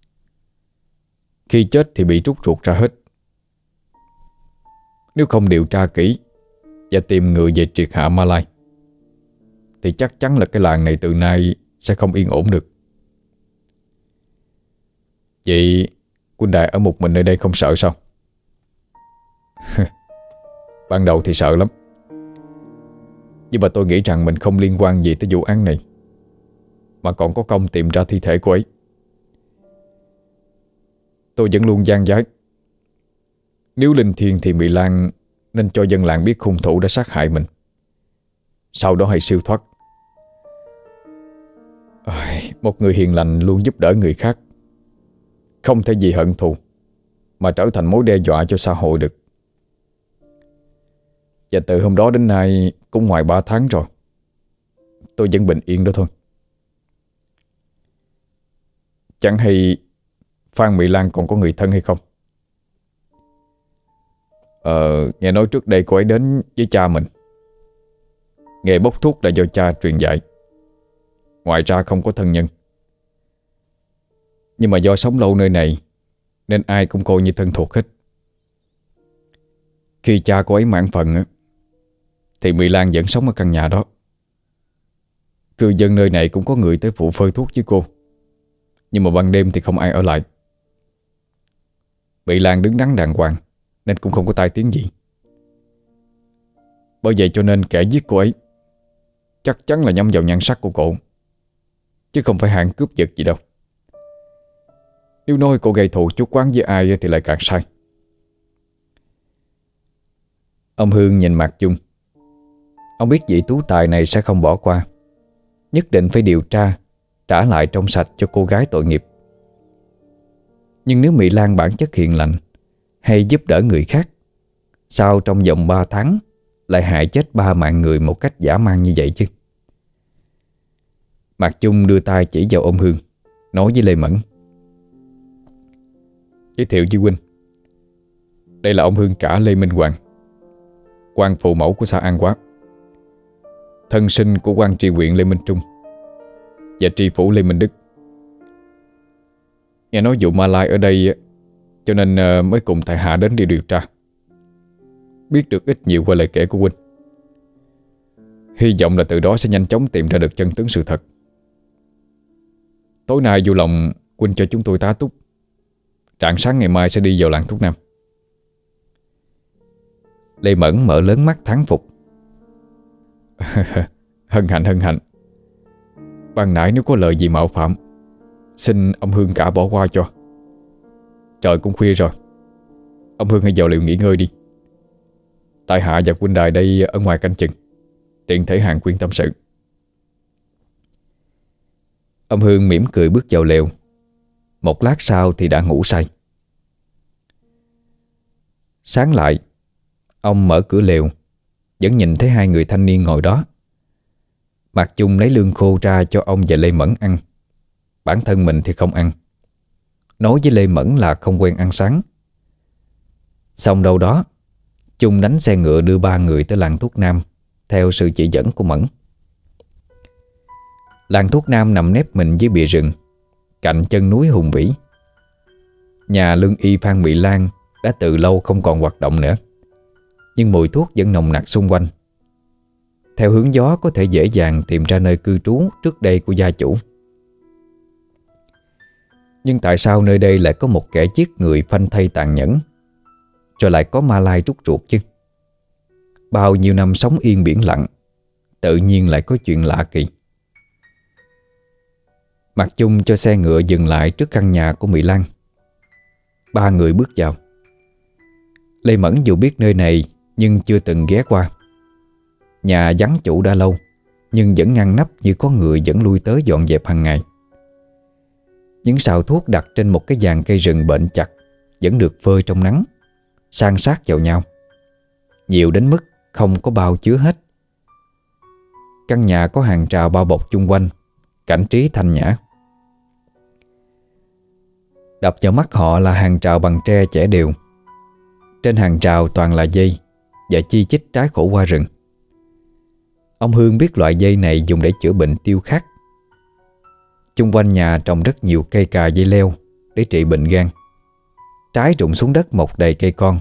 Khi chết thì bị trút ruột ra hết. Nếu không điều tra kỹ và tìm người về triệt hạ Ma Lai thì chắc chắn là cái làng này từ nay sẽ không yên ổn được. Vậy Quân Đại ở một mình nơi đây không sợ sao?" "Ban đầu thì sợ lắm, nhưng mà tôi nghĩ rằng mình không liên quan gì tới vụ án này, mà còn có công tìm ra thi thể cô ấy. Tôi vẫn luôn gian dái. Nếu linh thiêng thì Mỹ Lan nên cho dân làng biết hung thủ đã sát hại mình, sau đó hãy siêu thoát. Một người hiền lành luôn giúp đỡ người khác, không thể vì hận thù mà trở thành mối đe dọa cho xã hội được. Và từ hôm đó đến nay cũng ngoài 3 tháng rồi, tôi vẫn bình yên đó thôi. Chẳng hay Phan Mỹ Lan còn có người thân hay không? Nghe nói trước đây cô ấy đến với cha mình. Nghề bốc thuốc là do cha truyền dạy, ngoài ra không có thân nhân. Nhưng mà do sống lâu nơi này nên ai cũng coi như thân thuộc hết. Khi cha cô ấy mãn phần thì Mỹ Lan vẫn sống ở căn nhà đó. Cư dân nơi này cũng có người tới phụ phơi thuốc với cô, nhưng mà ban đêm thì không ai ở lại. Mỹ Lan đứng đắn đàng hoàng nên cũng không có tai tiếng gì. Bởi vậy cho nên kẻ giết cô ấy chắc chắn là nhắm vào nhan sắc của cô, chứ không phải hạng cướp giật gì đâu. Nếu nói cô gây thù chuốc oán với ai thì lại càng sai. Ông Hương nhìn Mạc Chung. Ông biết vị tú tài này sẽ không bỏ qua, nhất định phải điều tra, trả lại trong sạch cho cô gái tội nghiệp. Nhưng nếu Mỹ Lan bản chất hiền lành hay giúp đỡ người khác, sao trong vòng 3 tháng lại hại chết 3 mạng người một cách dã man như vậy chứ? Mạc Chung đưa tay chỉ vào ông Hương, nói với Lê Mẫn: Giới thiệu với huynh, đây là ông Hương cả Lê Minh Hoàng, quan phụ mẫu của xã An Quá, thân sinh của quan tri huyện Lê Minh Trung và tri phủ Lê Minh Đức. Nghe nói vụ Ma Lai ở đây cho nên mới cùng tại hạ đến đi điều tra. Biết được ít nhiều qua lời kể của huynh, hy vọng là từ đó sẽ nhanh chóng tìm ra được chân tướng sự thật. Tối nay vui lòng huynh cho chúng tôi tá túc, rạng sáng ngày mai sẽ đi vào làng thuốc Nam. Lê Mẫn mở lớn mắt thán phục. Hân hạnh. Ban nãy nếu có lời gì mạo phạm, xin ông Hương cả bỏ qua cho. Trời cũng khuya rồi, ông Hương hãy vào liệu nghỉ ngơi đi. Tại hạ và huynh đài đây ở ngoài canh chừng, tiện thể hàng khuyên tâm sự. Ông Hương mỉm cười bước vào lều. Một lát sau thì đã ngủ say. Sáng lại, ông mở cửa lều, vẫn nhìn thấy 2 người thanh niên ngồi đó. Mạc Chung lấy lương khô ra cho ông và Lê Mẫn ăn. Bản thân mình thì không ăn, nói với Lê Mẫn là không quen ăn sáng. Xong đâu đó, Chung đánh xe ngựa đưa 3 người tới làng thuốc Nam theo sự chỉ dẫn của Mẫn. Làng thuốc Nam nằm nép mình dưới bìa rừng, cạnh chân núi hùng vĩ. Nhà lương y Phan Mỹ Lan đã từ lâu không còn hoạt động nữa, nhưng mùi thuốc vẫn nồng nặc xung quanh. Theo hướng gió có thể dễ dàng tìm ra nơi cư trú trước đây của gia chủ. Nhưng tại sao nơi đây lại có một kẻ giết người phanh thây tàn nhẫn, rồi lại có ma lai rút ruột chứ? Bao nhiêu năm sống yên biển lặng, tự nhiên lại có chuyện lạ kỳ. Mạc Chung cho xe ngựa dừng lại trước căn nhà của Mỹ Lan. 3 người bước vào. Lê Mẫn dù biết nơi này nhưng chưa từng ghé qua. Nhà vắng chủ đã lâu, nhưng vẫn ngăn nắp như có người vẫn lui tới dọn dẹp hàng ngày. Những sào thuốc đặt trên một cái dàn cây rừng bệnh chặt vẫn được phơi trong nắng, san sát vào nhau, nhiều đến mức không có bao chứa hết. Căn nhà có hàng rào bao bọc chung quanh, cảnh trí thanh nhã. Đập vào mắt họ là hàng rào bằng tre chẻ đều. Trên hàng rào toàn là dây và chi chít trái khổ qua rừng. Ông Hương biết loại dây này dùng để chữa bệnh tiêu khát. Chung quanh nhà trồng rất nhiều cây cà dây leo để trị bệnh gan. Trái rụng xuống đất mọc đầy cây con.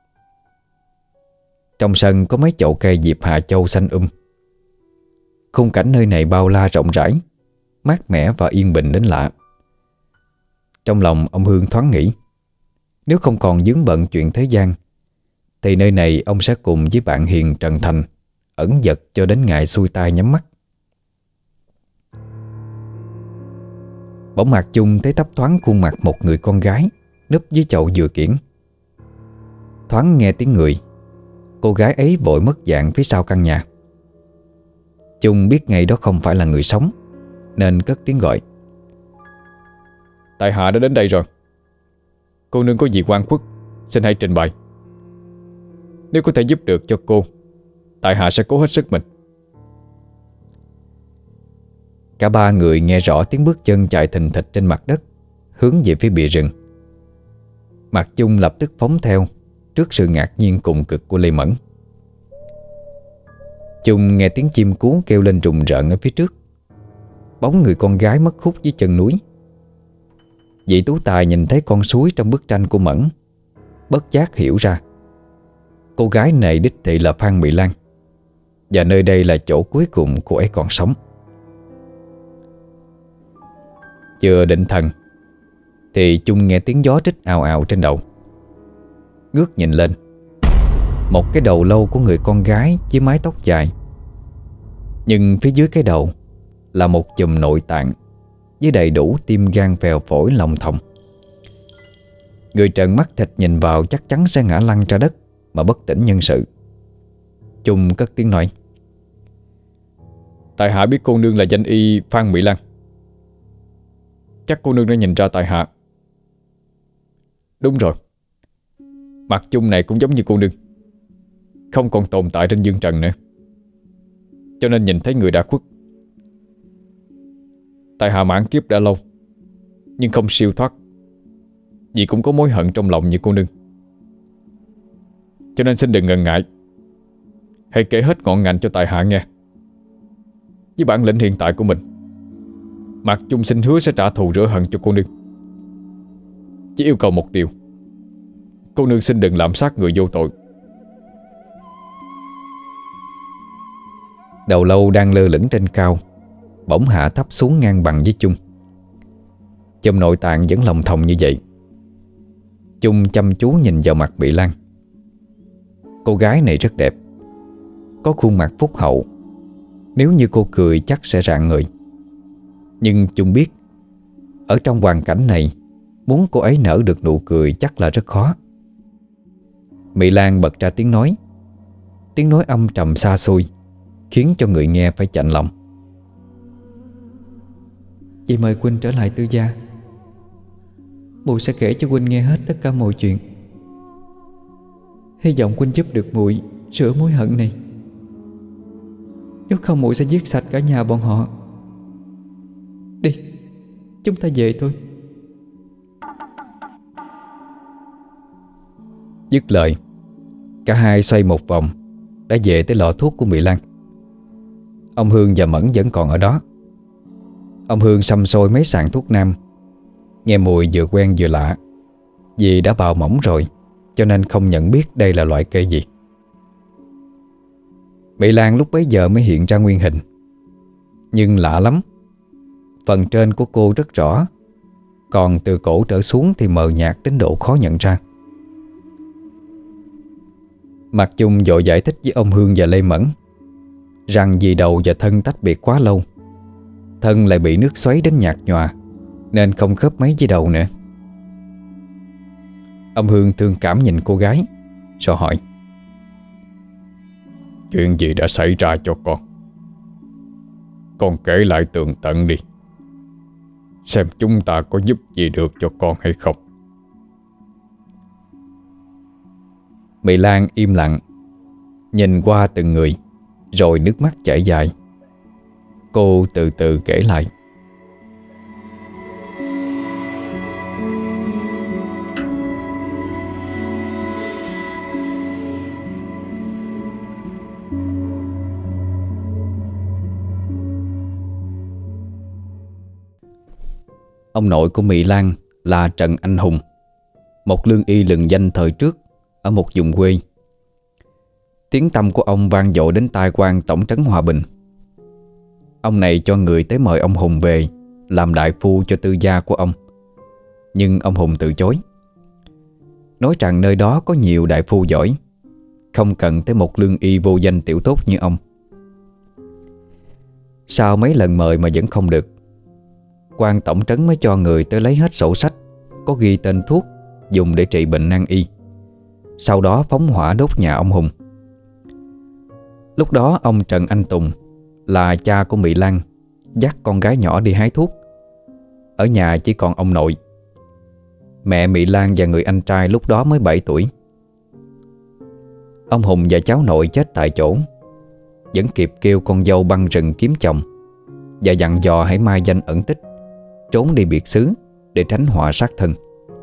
Trong sân có mấy chậu cây diệp Hạ Châu xanh Khung cảnh nơi này bao la rộng rãi, mát mẻ và yên bình đến lạ. Trong lòng ông Hương thoáng nghĩ, nếu không còn vướng bận chuyện thế gian thì nơi này ông sẽ cùng với bạn hiền Trần Thành ẩn dật cho đến ngày xuôi tai nhắm mắt. Bỗng Mạc Chung thấy thấp thoáng khuôn mặt một người con gái núp dưới chậu dừa kiển. Thoáng nghe tiếng người, cô gái ấy vội mất dạng phía sau căn nhà. Chung biết ngay đó không phải là người sống, nên cất tiếng gọi: Tại hạ đã đến đây rồi, Cô nương có gì oan khuất, xin hãy trình bày. Nếu có thể giúp được cho cô, tại hạ sẽ cố hết sức mình. Cả ba người nghe rõ tiếng bước chân chạy thình thịch trên mặt đất, hướng về phía bìa rừng. Mạc Chung lập tức phóng theo, trước sự ngạc nhiên cùng cực của Lê Mẫn. Chung nghe tiếng chim cú kêu lên rùng rợn ở phía trước. Bóng người con gái mất hút dưới chân núi. Vị tú tài nhìn thấy con suối trong bức tranh của Mẫn, bất giác hiểu ra cô gái này đích thị là Phan Mỹ Lan, và nơi đây là chỗ cuối cùng cô ấy còn sống. Chưa định thần thì Chung nghe tiếng gió rít ào ào trên đầu. Ngước nhìn lên, một cái đầu lâu của người con gái với mái tóc dài. Nhưng phía dưới cái đầu là một chùm nội tạng với đầy đủ tim gan phèo phổi lòng thòng. Người trợn mắt thịt nhìn vào chắc chắn sẽ ngã lăn ra đất mà bất tỉnh nhân sự. Chung cất tiếng nói: Tại hạ biết cô nương là danh y Phan Mỹ Lan. Chắc cô nương đã nhìn ra tại hạ. Đúng rồi, mặt Chung này cũng giống như cô nương, không còn tồn tại trên dương trần nữa, cho nên nhìn thấy người đã khuất. Tại hạ mãn kiếp đã lâu, nhưng không siêu thoát, vì cũng có mối hận trong lòng như cô nương. Cho nên xin đừng ngần ngại, hãy kể hết ngọn ngành cho tại hạ nghe. Với bản lĩnh hiện tại của mình, Mạc Chung xin hứa sẽ trả thù rửa hận cho cô nương. Chỉ yêu cầu một điều: cô nương xin đừng lạm sát người vô tội. Đầu lâu đang lơ lửng trên cao bỗng hạ thấp xuống ngang bằng với Chung. Chùm nội tạng vẫn lòng thòng như vậy. Chung chăm chú nhìn vào mặt Mỹ Lan. Cô gái này rất đẹp, có khuôn mặt phúc hậu. Nếu như cô cười chắc sẽ rạng người. Nhưng Chung biết, ở trong hoàn cảnh này, muốn cô ấy nở được nụ cười chắc là rất khó. Mỹ Lan bật ra tiếng nói. Tiếng nói âm trầm xa xôi, khiến cho người nghe phải chạnh lòng. Chị mời Huynh trở lại Tư gia. Muội sẽ kể cho Huynh nghe hết tất cả mọi chuyện. Hy vọng Huynh giúp được muội sửa mối hận này. Nếu không muội sẽ giết sạch cả nhà bọn họ. Đi, chúng ta về thôi. Dứt lời, cả hai xoay một vòng đã về tới lọ thuốc của Mỹ Lan. Ông Hương và Mẫn vẫn còn ở đó. Ông Hương xăm xôi mấy sàn thuốc nam, nghe mùi vừa quen vừa lạ. Vì đã bào mỏng rồi, cho nên không nhận biết đây là loại cây gì. Mỹ Lan lúc bấy giờ mới hiện ra nguyên hình. Nhưng lạ lắm, phần trên của cô rất rõ, còn từ cổ trở xuống thì mờ nhạt đến độ khó nhận ra. Mạc Chung vội giải thích với ông Hương và Lê Mẫn rằng vì đầu và thân tách biệt quá lâu, thân lại bị nước xoáy đến nhạt nhòa, nên không khớp mấy với đầu nữa. Ông Hương thương cảm nhìn cô gái, rồi hỏi: Chuyện gì đã xảy ra cho con? Con kể lại tường tận đi, xem chúng ta có giúp gì được cho con hay không. Mỹ Lan im lặng, nhìn qua từng người, rồi nước mắt chảy dài. Cô từ từ kể lại. Ông nội của Mỹ Lan là Trần Anh Hùng, một lương y lừng danh thời trước ở một vùng quê. Tiếng tăm của ông vang dội đến tai quan tổng trấn Hòa Bình. Ông này cho người tới mời ông Hùng về làm đại phu cho tư gia của ông. Nhưng ông Hùng từ chối, nói rằng nơi đó có nhiều đại phu giỏi, không cần tới một lương y vô danh tiểu tốt như ông. Sau mấy lần mời mà vẫn không được, quan tổng trấn mới cho người tới lấy hết sổ sách có ghi tên thuốc dùng để trị bệnh nan y. Sau đó phóng hỏa đốt nhà ông Hùng. Lúc đó ông Trần Anh Tùng là cha của Mỹ Lan dắt con gái nhỏ đi hái thuốc. Ở nhà chỉ còn ông nội. Mẹ Mỹ Lan và người anh trai lúc đó mới 7 tuổi. Ông Hùng và cháu nội chết tại chỗ, vẫn kịp kêu con dâu băng rừng kiếm chồng và dặn dò hãy mai danh ẩn tích, trốn đi biệt xứ để tránh họa sát thân.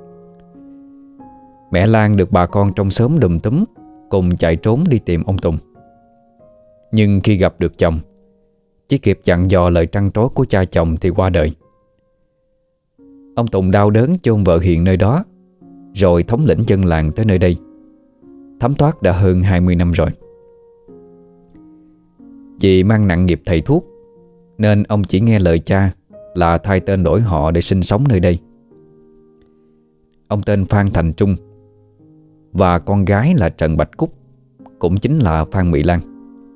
Mẹ Lan được bà con trong xóm đùm túm cùng chạy trốn đi tìm ông Tùng. Nhưng khi gặp được chồng, chỉ kịp dặn dò lời trăn trối của cha chồng thì qua đời. Ông Tùng đau đớn chôn vợ Hiền nơi đó, rồi thống lĩnh dân làng tới nơi đây. Thấm thoát đã hơn 20 năm rồi. Vì mang nặng nghiệp thầy thuốc, nên ông chỉ nghe lời cha là thay tên đổi họ để sinh sống nơi đây. Ông tên Phan Thành Trung, và con gái là Trần Bạch Cúc, cũng chính là Phan Mỹ Lan.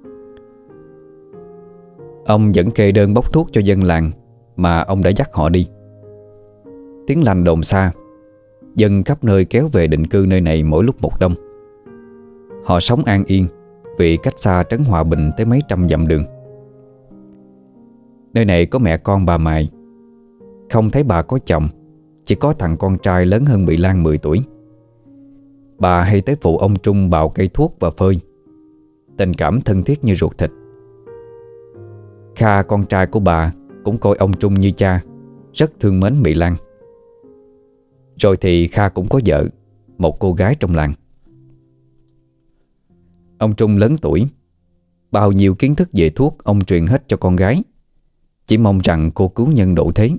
Ông vẫn kê đơn bốc thuốc cho dân làng mà ông đã dắt họ đi. Tiếng lành đồn xa, dân khắp nơi kéo về định cư nơi này mỗi lúc một đông. Họ sống an yên vì cách xa trấn Hòa Bình tới mấy trăm dặm đường. Nơi này có mẹ con bà Mài. Không thấy bà có chồng, chỉ có thằng con trai lớn hơn Mỹ Lan 10 tuổi. Bà hay tới phụ ông Trung bào cây thuốc và phơi. Tình cảm thân thiết như ruột thịt. Kha, con trai của bà, cũng coi ông Trung như cha, rất thương mến Mỹ Lan. Rồi thì Kha cũng có vợ, một cô gái trong làng. Ông Trung lớn tuổi, bao nhiêu kiến thức về thuốc ông truyền hết cho con gái, chỉ mong rằng cô cứu nhân độ thế.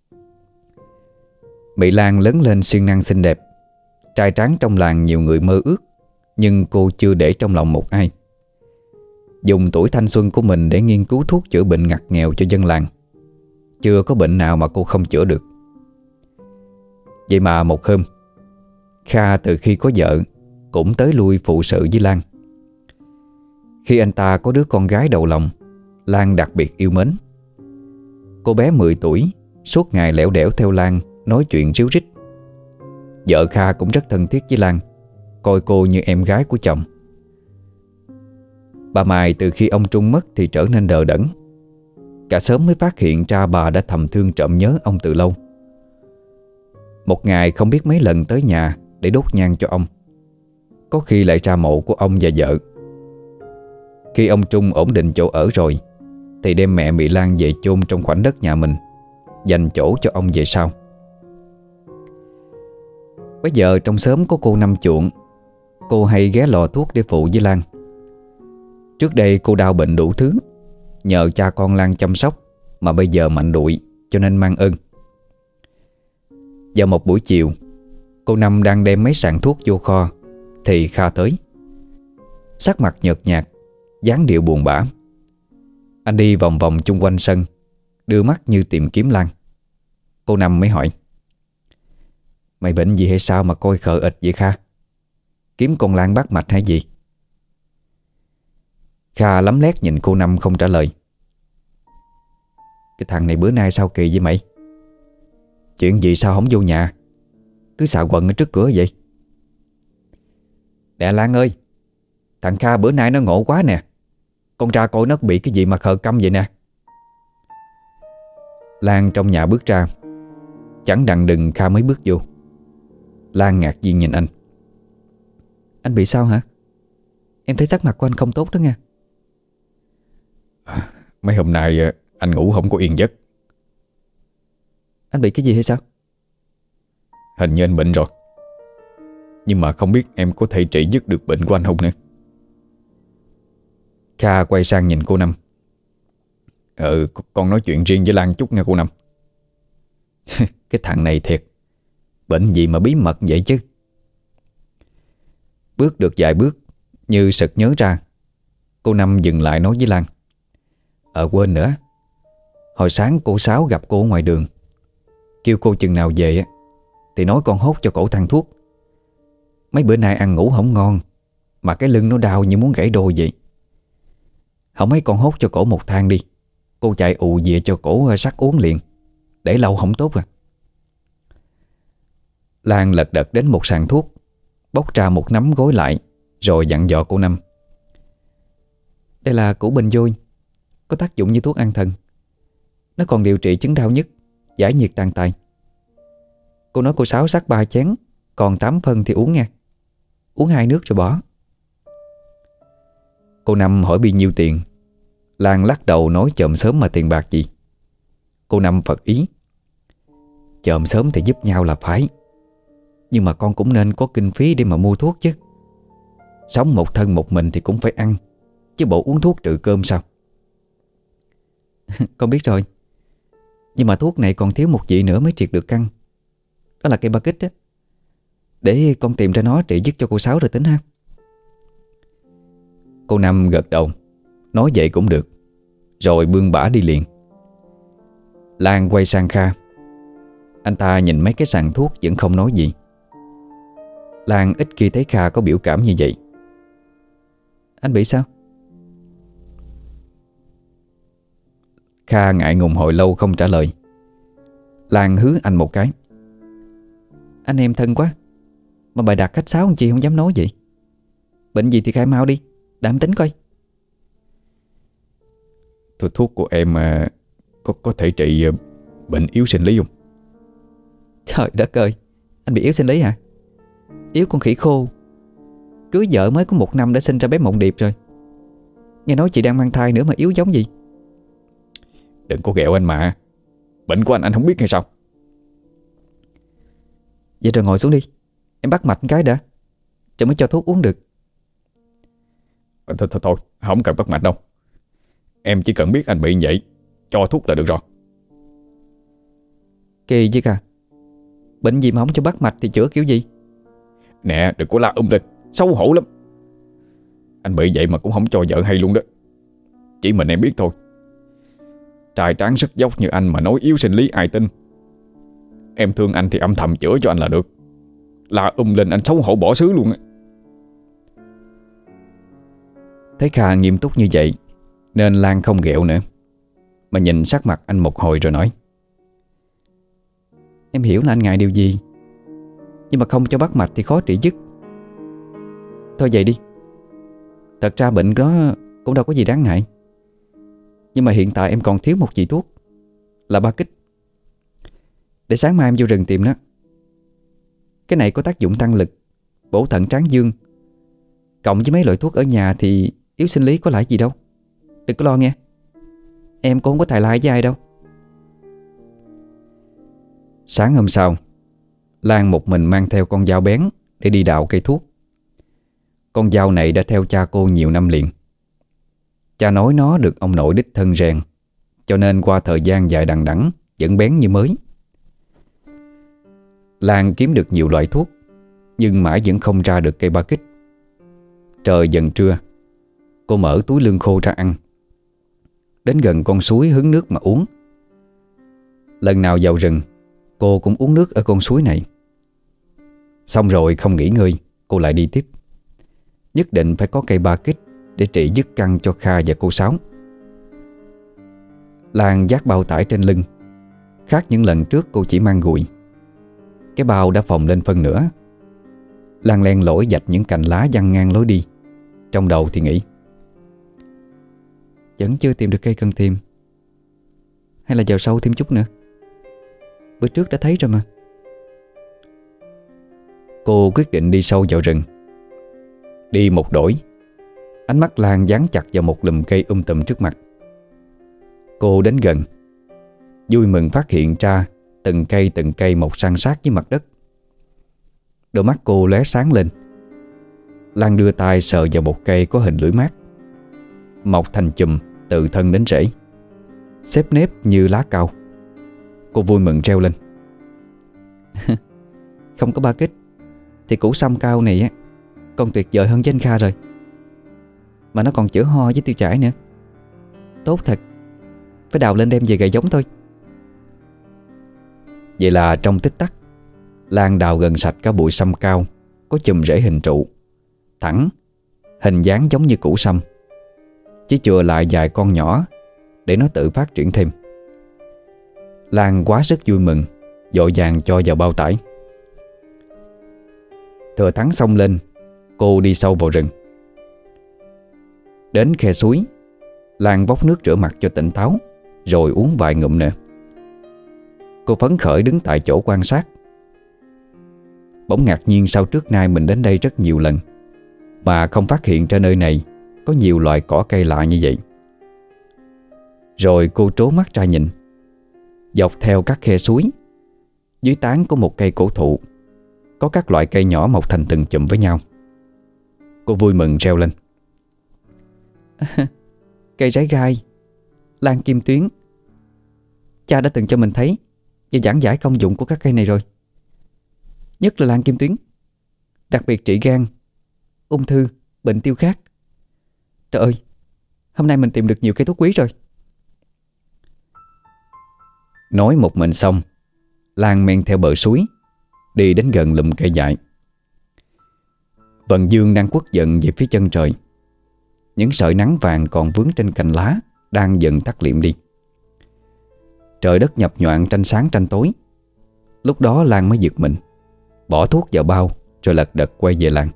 Mỹ Lan lớn lên siêng năng xinh đẹp, trai tráng trong làng nhiều người mơ ước, nhưng cô chưa để trong lòng một ai. Dùng tuổi thanh xuân của mình để nghiên cứu thuốc chữa bệnh ngặt nghèo cho dân làng. Chưa có bệnh nào mà cô không chữa được. Vậy mà một hôm, Kha từ khi có vợ cũng tới lui phụ sự với Lan. Khi anh ta có đứa con gái đầu lòng, Lan đặc biệt yêu mến. Cô bé 10 tuổi suốt ngày lẻo đẻo theo Lan, nói chuyện ríu rít. Vợ Kha cũng rất thân thiết với Lan, coi cô như em gái của chồng. Bà Mài từ khi ông Trung mất thì trở nên đờ đẫn. Cả xóm mới phát hiện ra bà đã thầm thương trộm nhớ ông từ lâu. Một ngày không biết mấy lần tới nhà để đốt nhang cho ông, có khi lại ra mộ của ông và vợ. Khi ông Trung ổn định chỗ ở rồi thì đem mẹ Mỹ Lan về chôn trong khoảnh đất nhà mình, dành chỗ cho ông về sau. Bây giờ trong xóm có cô Năm Chuộng. Cô hay ghé lò thuốc để phụ với Lan. Trước đây cô đau bệnh đủ thứ, nhờ cha con Lan chăm sóc mà bây giờ mạnh đụi, cho nên mang ơn. Vào một buổi chiều, cô Năm đang đem mấy sàn thuốc vô kho thì Kha tới. Sắc mặt nhợt nhạt, dáng điệu buồn bã. Anh đi vòng vòng chung quanh sân, đưa mắt như tìm kiếm Lan. Cô Năm mới hỏi: "Mày bệnh gì hay sao mà coi khờ ịch vậy Kha? Kiếm con Lan bắt mạch hay gì?" Kha lấm lét nhìn cô Năm không trả lời. "Cái thằng này bữa nay sao kỳ với mày? Chuyện gì sao không vô nhà, cứ xạo quần ở trước cửa vậy?" "Nè Lan ơi, thằng Kha bữa nay nó ngộ quá nè. Con ra coi nó bị cái gì mà khờ câm vậy nè." Lan trong nhà bước ra. Chẳng đặng đừng Kha mới bước vô. Lan ngạc nhiên nhìn anh. "Anh bị sao hả? Em thấy sắc mặt của anh không tốt đó nha." Mấy hôm nay anh ngủ không có yên giấc. "Anh bị cái gì hay sao?" Hình như anh bệnh rồi. Nhưng mà không biết em có thể trị dứt được bệnh của anh không nữa." Kha quay sang nhìn cô Năm. Con nói chuyện riêng với Lan chút nha cô Năm." Cái thằng này thiệt, bệnh gì mà bí mật vậy chứ. Bước được vài bước, như sực nhớ ra, cô Năm dừng lại nói với Lan: Quên nữa, hồi sáng cô Sáu gặp cô ở ngoài đường, kêu cô chừng nào về á thì nói con hốt cho cổ thang thuốc. Mấy bữa nay ăn ngủ không ngon, mà cái lưng nó đau như muốn gãy đôi vậy. Không mấy con hốt cho cổ một thang đi, cô chạy ù về cho cổ sắc uống liền, để lâu không tốt à." Lan lật đật đến một sàn thuốc, bóc ra một nắm gói lại, rồi dặn dò cô Năm: "Đây là củ bình vôi, có tác dụng như thuốc an thần. Nó còn điều trị chứng đau nhức, giải nhiệt tàn tài." Cô nói cô Sáu sắc 3 chén, còn 8 phân thì uống nha. Uống 2 nước rồi bỏ. Cô Năm hỏi bao nhiêu tiền. Lan lắc đầu nói chòm sớm mà tiền bạc gì. Cô Năm phật ý: chòm sớm thì giúp nhau là phải, nhưng mà con cũng nên có kinh phí để mà mua thuốc chứ. Sống một thân một mình thì cũng phải ăn, chứ bộ uống thuốc trừ cơm sao? Con biết rồi, nhưng mà thuốc này còn thiếu một vị nữa mới triệt được căn. Đó là cây ba kích á. Để con tìm ra nó trị dứt cho cô Sáu rồi tính ha. Cô Năm gật đầu, nói vậy cũng được, rồi bươn bả đi liền. Lan quay sang Kha. Anh ta nhìn mấy cái sàn thuốc vẫn không nói gì. Lan ít khi thấy Kha có biểu cảm như vậy. Anh bị sao? Kha ngại ngùng hồi lâu không trả lời. Lan hứ anh một cái: anh em thân quá, mà bài đặt khách sáo làm chi không dám nói vậy. Bệnh gì thì khai mau đi, để em tính coi. Thuốc của em có thể trị bệnh yếu sinh lý không? Trời đất ơi, anh bị yếu sinh lý hả? Yếu con khỉ khô. Cưới vợ mới có 1 năm đã sinh ra bé Mộng Điệp rồi. Nghe nói chị đang mang thai nữa mà yếu giống gì. Đừng có ghẹo anh mà. Bệnh của anh không biết hay sao? Vậy rồi ngồi xuống đi, em bắt mạch cái đã, rồi mới cho thuốc uống được. Thôi, không cần bắt mạch đâu. Em chỉ cần biết anh bị như vậy, cho thuốc là được rồi. Kỳ chứ cả. Bệnh gì mà không cho bắt mạch thì chữa kiểu gì? Nè, đừng có la lên, xấu hổ lắm. Anh bị vậy mà cũng không cho vợ hay luôn đó. Chỉ mình em biết thôi. Trai tráng sức dốc như anh mà nói yếu sinh lý ai tin. Em thương anh thì âm thầm chữa cho anh là được. La lên anh xấu hổ bỏ xứ luôn á. Thấy Kha nghiêm túc như vậy nên Lan không ghẹo nữa, mà nhìn sắc mặt anh một hồi rồi nói: em hiểu là anh ngại điều gì, nhưng mà không cho bắt mạch thì khó trị dứt. Thôi vậy đi. Thật ra bệnh đó cũng đâu có gì đáng ngại, nhưng mà hiện tại em còn thiếu một vị thuốc là ba kích. Để sáng mai em vô rừng tìm nó. Cái này có tác dụng tăng lực, bổ thận tráng dương, cộng với mấy loại thuốc ở nhà thì yếu sinh lý có lại gì đâu. Đừng có lo nghe. Em cũng không có thài lai với ai đâu. Sáng hôm sau, Lan một mình mang theo con dao bén để đi đào cây thuốc. Con dao này đã theo cha cô nhiều năm liền. Cha nói nó được ông nội đích thân rèn, cho nên qua thời gian dài đằng đẵng vẫn bén như mới. Lan kiếm được nhiều loại thuốc, nhưng mãi vẫn không ra được cây ba kích. Trời dần trưa, cô mở túi lương khô ra ăn. Đến gần con suối hứng nước mà uống. Lần nào vào rừng, cô cũng uống nước ở con suối này. Xong rồi không nghỉ ngơi, cô lại đi tiếp. Nhất định phải có cây ba kích để trị dứt căn cho Kha và cô Sáu. Lan vác bao tải trên lưng. Khác những lần trước cô chỉ mang gùi, cái bao đã phồng lên phân nửa. Lan len lỏi dạch những cành lá giăng ngang lối đi. Trong đầu thì nghĩ: vẫn chưa tìm được cây cần tìm, hay là vào sâu thêm chút nữa? Bữa trước đã thấy rồi mà. Cô quyết định đi sâu vào rừng. Đi một đổi, ánh mắt Lan dán chặt vào một lùm cây tùm trước mặt. Cô đến gần, vui mừng phát hiện ra từng cây mọc san sát với mặt đất. Đôi mắt cô lóe sáng lên. Lan đưa tay sờ vào một cây có hình lưỡi mát, mọc thành chùm từ thân đến rễ, xếp nếp như lá cao. Cô vui mừng reo lên: không có ba kích thì củ sâm cao này á còn tuyệt vời hơn với anh Kha rồi. Mà nó còn chữa ho với tiêu chảy nữa. Tốt thật. Phải đào lên đem về gầy giống thôi. Vậy là trong tích tắc, Lan đào gần sạch cả bụi sâm cao có chùm rễ hình trụ, thẳng, hình dáng giống như củ sâm, chỉ chừa lại vài con nhỏ để nó tự phát triển thêm. Lan quá sức vui mừng, vội vàng cho vào bao tải. Thừa thắng xông lên, cô đi sâu vào rừng. Đến khe suối, Lan vốc nước rửa mặt cho tỉnh táo, rồi uống vài ngụm nữa. Cô phấn khởi đứng tại chỗ quan sát, bỗng ngạc nhiên sao trước nay mình đến đây rất nhiều lần mà không phát hiện ra nơi này có nhiều loại cỏ cây lạ như vậy. Rồi cô trố mắt ra nhìn. Dọc theo các khe suối, dưới tán của một cây cổ thụ, có các loại cây nhỏ mọc thành từng chùm với nhau. Cô vui mừng reo lên. Cây rái gai, lan kim tuyến. Cha đã từng cho mình thấy và giảng giải công dụng của các cây này rồi. Nhất là lan kim tuyến, đặc biệt trị gan, ung thư, bệnh tiêu khát. Trời ơi, hôm nay mình tìm được nhiều cây thuốc quý rồi. Nói một mình xong, Lan men theo bờ suối, đi đến gần lùm cây dại. Vầng dương đang quất giận về phía chân trời. Những sợi nắng vàng còn vướng trên cành lá đang dần tắt liệm đi. Trời đất nhập nhoạng tranh sáng tranh tối. Lúc đó Lan mới giật mình, bỏ thuốc vào bao rồi lật đật quay về làng.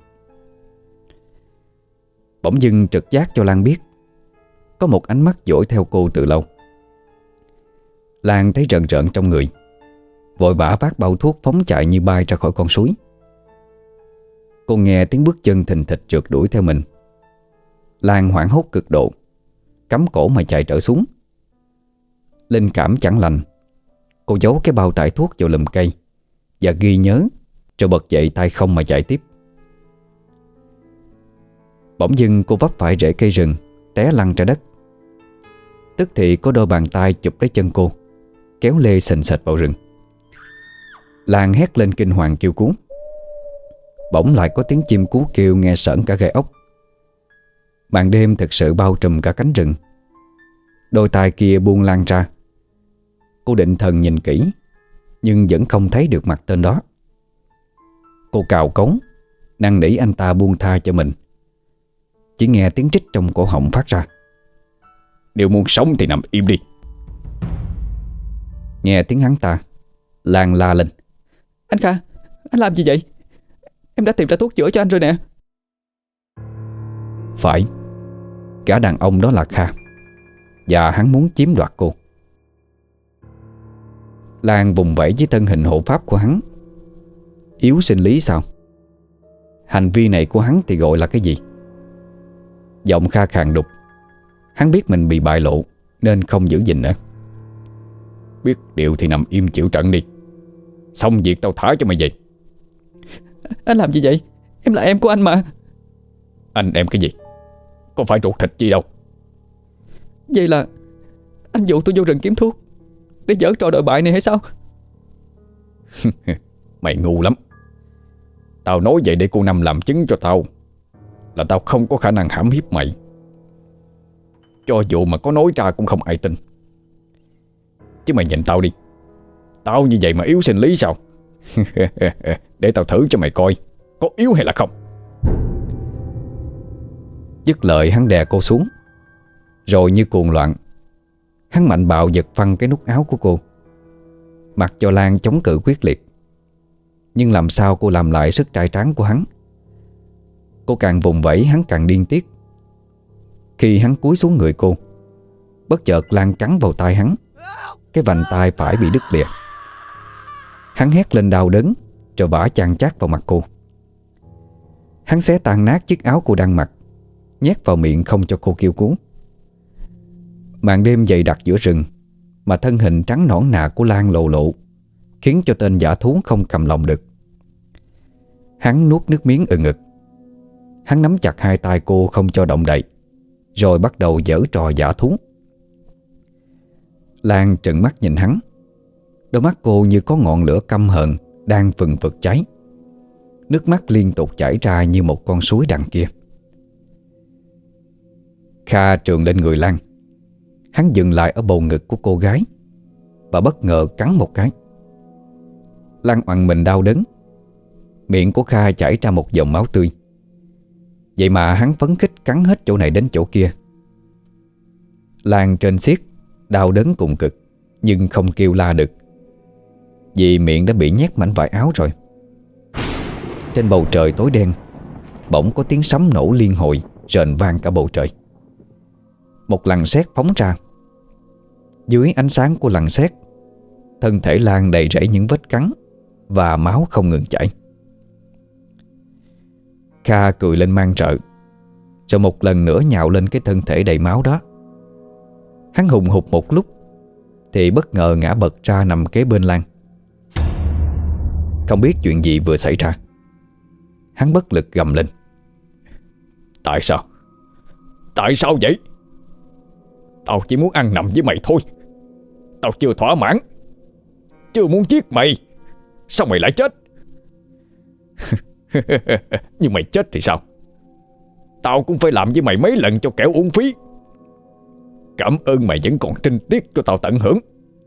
Bỗng dưng trực giác cho Lan biết có một ánh mắt dõi theo cô từ lâu. Lan thấy rợn rợn trong người, vội vã vác bao thuốc phóng chạy như bay ra khỏi con suối. Cô nghe tiếng bước chân thình thịch trượt đuổi theo mình. Lan hoảng hốt cực độ, cắm cổ mà chạy trở xuống. Linh cảm chẳng lành, cô giấu cái bao tải thuốc vào lùm cây và ghi nhớ, rồi bật dậy tay không mà chạy tiếp. Bỗng dưng cô vấp phải rễ cây rừng, té lăn ra đất. Tức thì có đôi bàn tay chụp lấy chân cô, kéo lê sình sệt vào rừng. Lan hét lên kinh hoàng kêu cứu. Bỗng lại có tiếng chim cú kêu nghe sởn cả gai ốc. Màn đêm thực sự bao trùm cả cánh rừng. Đôi tai kia buông Lan ra. Cô định thần nhìn kỹ, nhưng vẫn không thấy được mặt tên đó. Cô cào cống, năn nỉ anh ta buông tha cho mình. Chỉ nghe tiếng trích trong cổ họng phát ra. Nếu muốn sống thì nằm im đi. Nghe tiếng hắn ta, Lan la lên. Anh Kha, anh làm gì vậy? Em đã tìm ra thuốc chữa cho anh rồi nè. Phải, gã đàn ông đó là Kha, và hắn muốn chiếm đoạt cô. Lan vùng vẫy với thân hình hộ pháp của hắn. Yếu sinh lý sao? Hành vi này của hắn thì gọi là cái gì? Giọng Kha khàn đục. Hắn biết mình bị bại lộ nên không giữ gìn nữa. Biết điều thì nằm im chịu trận đi, xong việc tao thả cho mày về. Anh làm gì vậy? Em là em của anh mà. Anh em cái gì? Có phải ruột thịt gì đâu. Vậy là anh dụ tôi vô rừng kiếm thuốc để giở trò đồi bại này hay sao? Mày ngu lắm. Tao nói vậy để cô Năm làm chứng cho tao là tao không có khả năng hãm hiếp mày. Cho dù mà có nói ra cũng không ai tin. Chứ mày nhìn tao đi, tao như vậy mà yếu sinh lý sao? Để tao thử cho mày coi có yếu hay là không. Dứt lời hắn đè cô xuống. Rồi như cuồng loạn, hắn mạnh bạo giật phăng cái nút áo của cô, mặc cho Lan chống cự quyết liệt. Nhưng làm sao cô làm lại sức trai tráng của hắn? Cô càng vùng vẫy hắn càng điên tiết. Khi hắn cúi xuống người cô, bất chợt Lan cắn vào tay hắn. Cái vành tay phải bị đứt lìa. Hắn hét lên đau đớn, rồi bả chan chát vào mặt cô. Hắn xé tan nát chiếc áo cô đang mặc, nhét vào miệng không cho cô kêu cứu. Màn đêm dày đặc giữa rừng, mà thân hình trắng nõn nà của Lan lộ lộ, khiến cho tên dã thú không cầm lòng được. Hắn nuốt nước miếng ngực. Hắn nắm chặt hai tay cô không cho động đậy, rồi bắt đầu giở trò dã thú. Lan trừng mắt nhìn hắn. Đôi mắt cô như có ngọn lửa căm hờn đang phừng phực cháy. Nước mắt liên tục chảy ra như một con suối đằng kia. Kha trườn lên người Lan. Hắn dừng lại ở bầu ngực của cô gái và bất ngờ cắn một cái. Lan oằn mình đau đớn. Miệng của Kha chảy ra một dòng máu tươi. Vậy mà hắn phấn khích cắn hết chỗ này đến chỗ kia. Lan trên xiết, đau đớn cùng cực, nhưng không kêu la được, vì miệng đã bị nhét mảnh vải áo rồi. Trên bầu trời tối đen, bỗng có tiếng sấm nổ liên hồi, rền vang cả bầu trời. Một lằn sét phóng ra. Dưới ánh sáng của lằn sét, thân thể Lan đầy rẫy những vết cắn và máu không ngừng chảy. Kha cười lên mang rợ, rồi một lần nữa nhào lên cái thân thể đầy máu đó. Hắn hùng hục một lúc thì bất ngờ ngã bật ra nằm kế bên Lan. Không biết chuyện gì vừa xảy ra, hắn bất lực gầm lên: Tại sao? Tại sao vậy? Tao chỉ muốn ăn nằm với mày thôi. Tao chưa thỏa mãn, chưa muốn giết mày. Sao mày lại chết? Nhưng mày chết thì sao? Tao cũng phải làm với mày mấy lần cho kẻo uổng phí. Cảm ơn mày vẫn còn trinh tiết cho tao tận hưởng.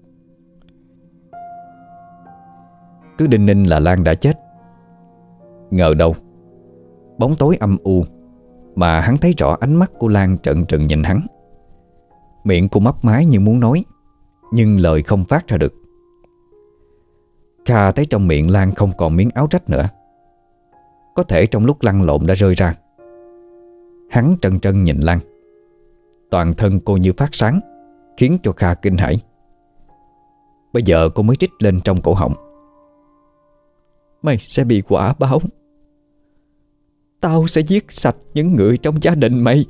Cứ đinh ninh là Lan đã chết. Ngờ đâu bóng tối âm u mà hắn thấy rõ ánh mắt của Lan trợn trừng nhìn hắn. Miệng cô mấp máy như muốn nói, nhưng lời không phát ra được. Kha thấy trong miệng Lan không còn miếng áo rách nữa, có thể trong lúc lăn lộn đã rơi ra. Hắn trân trân nhìn Lan. Toàn thân cô như phát sáng, khiến cho Kha kinh hãi. Bây giờ cô mới trích lên trong cổ họng: Mày sẽ bị quả báo. Tao sẽ giết sạch những người trong gia đình mày.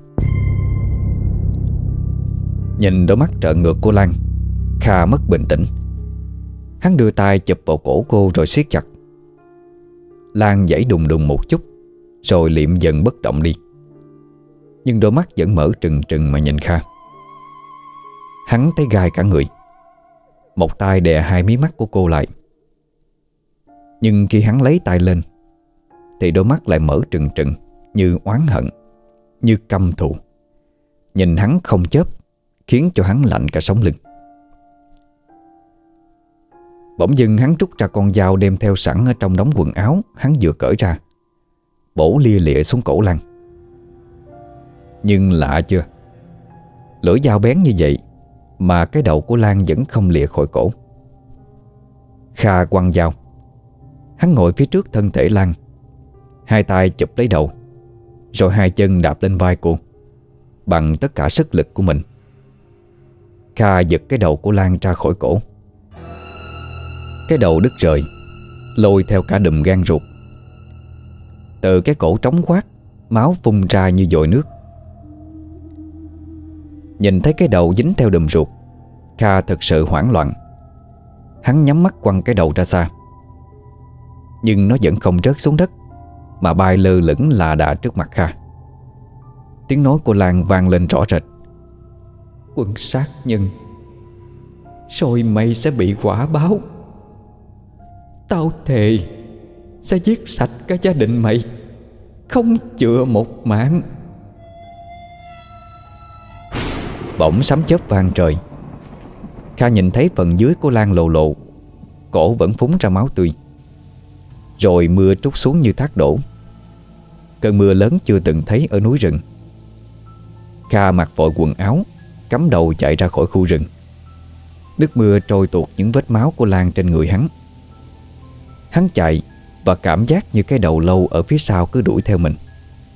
Nhìn đôi mắt trợn ngược của Lan, Kha mất bình tĩnh. Hắn đưa tay chụp vào cổ cô rồi siết chặt. Lan giãy đùng đùng một chút, rồi liệm dần bất động đi. Nhưng đôi mắt vẫn mở trừng trừng mà nhìn Kha. Hắn thấy gai cả người. Một tay đè hai mí mắt của cô lại. Nhưng khi hắn lấy tay lên thì đôi mắt lại mở trừng trừng, như oán hận, như căm thù. Nhìn hắn không chớp, khiến cho hắn lạnh cả sống lưng. Bỗng dưng hắn rút ra con dao đem theo sẵn ở trong đống quần áo hắn vừa cởi ra, bổ lia lịa xuống cổ Lan. Nhưng lạ chưa, lưỡi dao bén như vậy mà cái đầu của Lan vẫn không lìa khỏi cổ. Kha quăng dao. Hắn ngồi phía trước thân thể Lan, hai tay chụp lấy đầu, rồi hai chân đạp lên vai cô bằng tất cả sức lực của mình. Kha giật cái đầu của Lan ra khỏi cổ. Cái đầu đứt rời, lôi theo cả đùm gan ruột. Từ cái cổ trống khoát, máu phun ra như dội nước. Nhìn thấy cái đầu dính theo đùm ruột, Kha thực sự hoảng loạn. Hắn nhắm mắt quăng cái đầu ra xa. Nhưng nó vẫn không rớt xuống đất, mà bay lơ lửng lạ đà trước mặt Kha. Tiếng nói của Lan vang lên rõ rệt: Quân sát nhân, rồi mày sẽ bị quả báo. Tao thề sẽ giết sạch cả gia đình mày, không chừa một mạng. Bỗng sấm chớp vang trời. Kha nhìn thấy phần dưới của Lan lộ lộ, cổ vẫn phúng ra máu tươi. Rồi mưa trút xuống như thác đổ. Cơn mưa lớn chưa từng thấy ở núi rừng. Kha mặc vội quần áo, cắm đầu chạy ra khỏi khu rừng. Nước mưa trôi tuột những vết máu của Lan trên người hắn. Hắn chạy và cảm giác như cái đầu lâu ở phía sau cứ đuổi theo mình.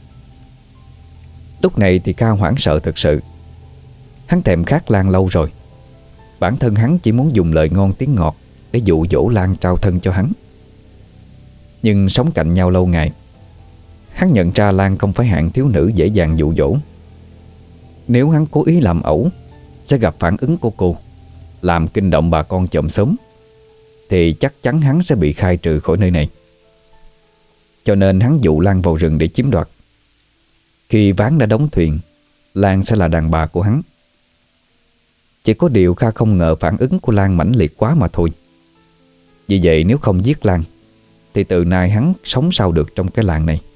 Lúc này thì Kha hoảng sợ thật sự. Hắn thèm khát Lan lâu rồi. Bản thân hắn chỉ muốn dùng lời ngon tiếng ngọt để dụ dỗ Lan trao thân cho hắn. Nhưng sống cạnh nhau lâu ngày, hắn nhận ra Lan không phải hạng thiếu nữ dễ dàng dụ dỗ. Nếu hắn cố ý làm ẩu, sẽ gặp phản ứng của cô, làm kinh động bà con chòm xóm, thì chắc chắn hắn sẽ bị khai trừ khỏi nơi này. Cho nên hắn dụ Lan vào rừng để chiếm đoạt. Khi ván đã đóng thuyền, Lan sẽ là đàn bà của hắn. Chỉ có điều Kha không ngờ phản ứng của Lan mãnh liệt quá mà thôi. Vì vậy nếu không giết Lan thì từ nay hắn sống sao được trong cái làng này.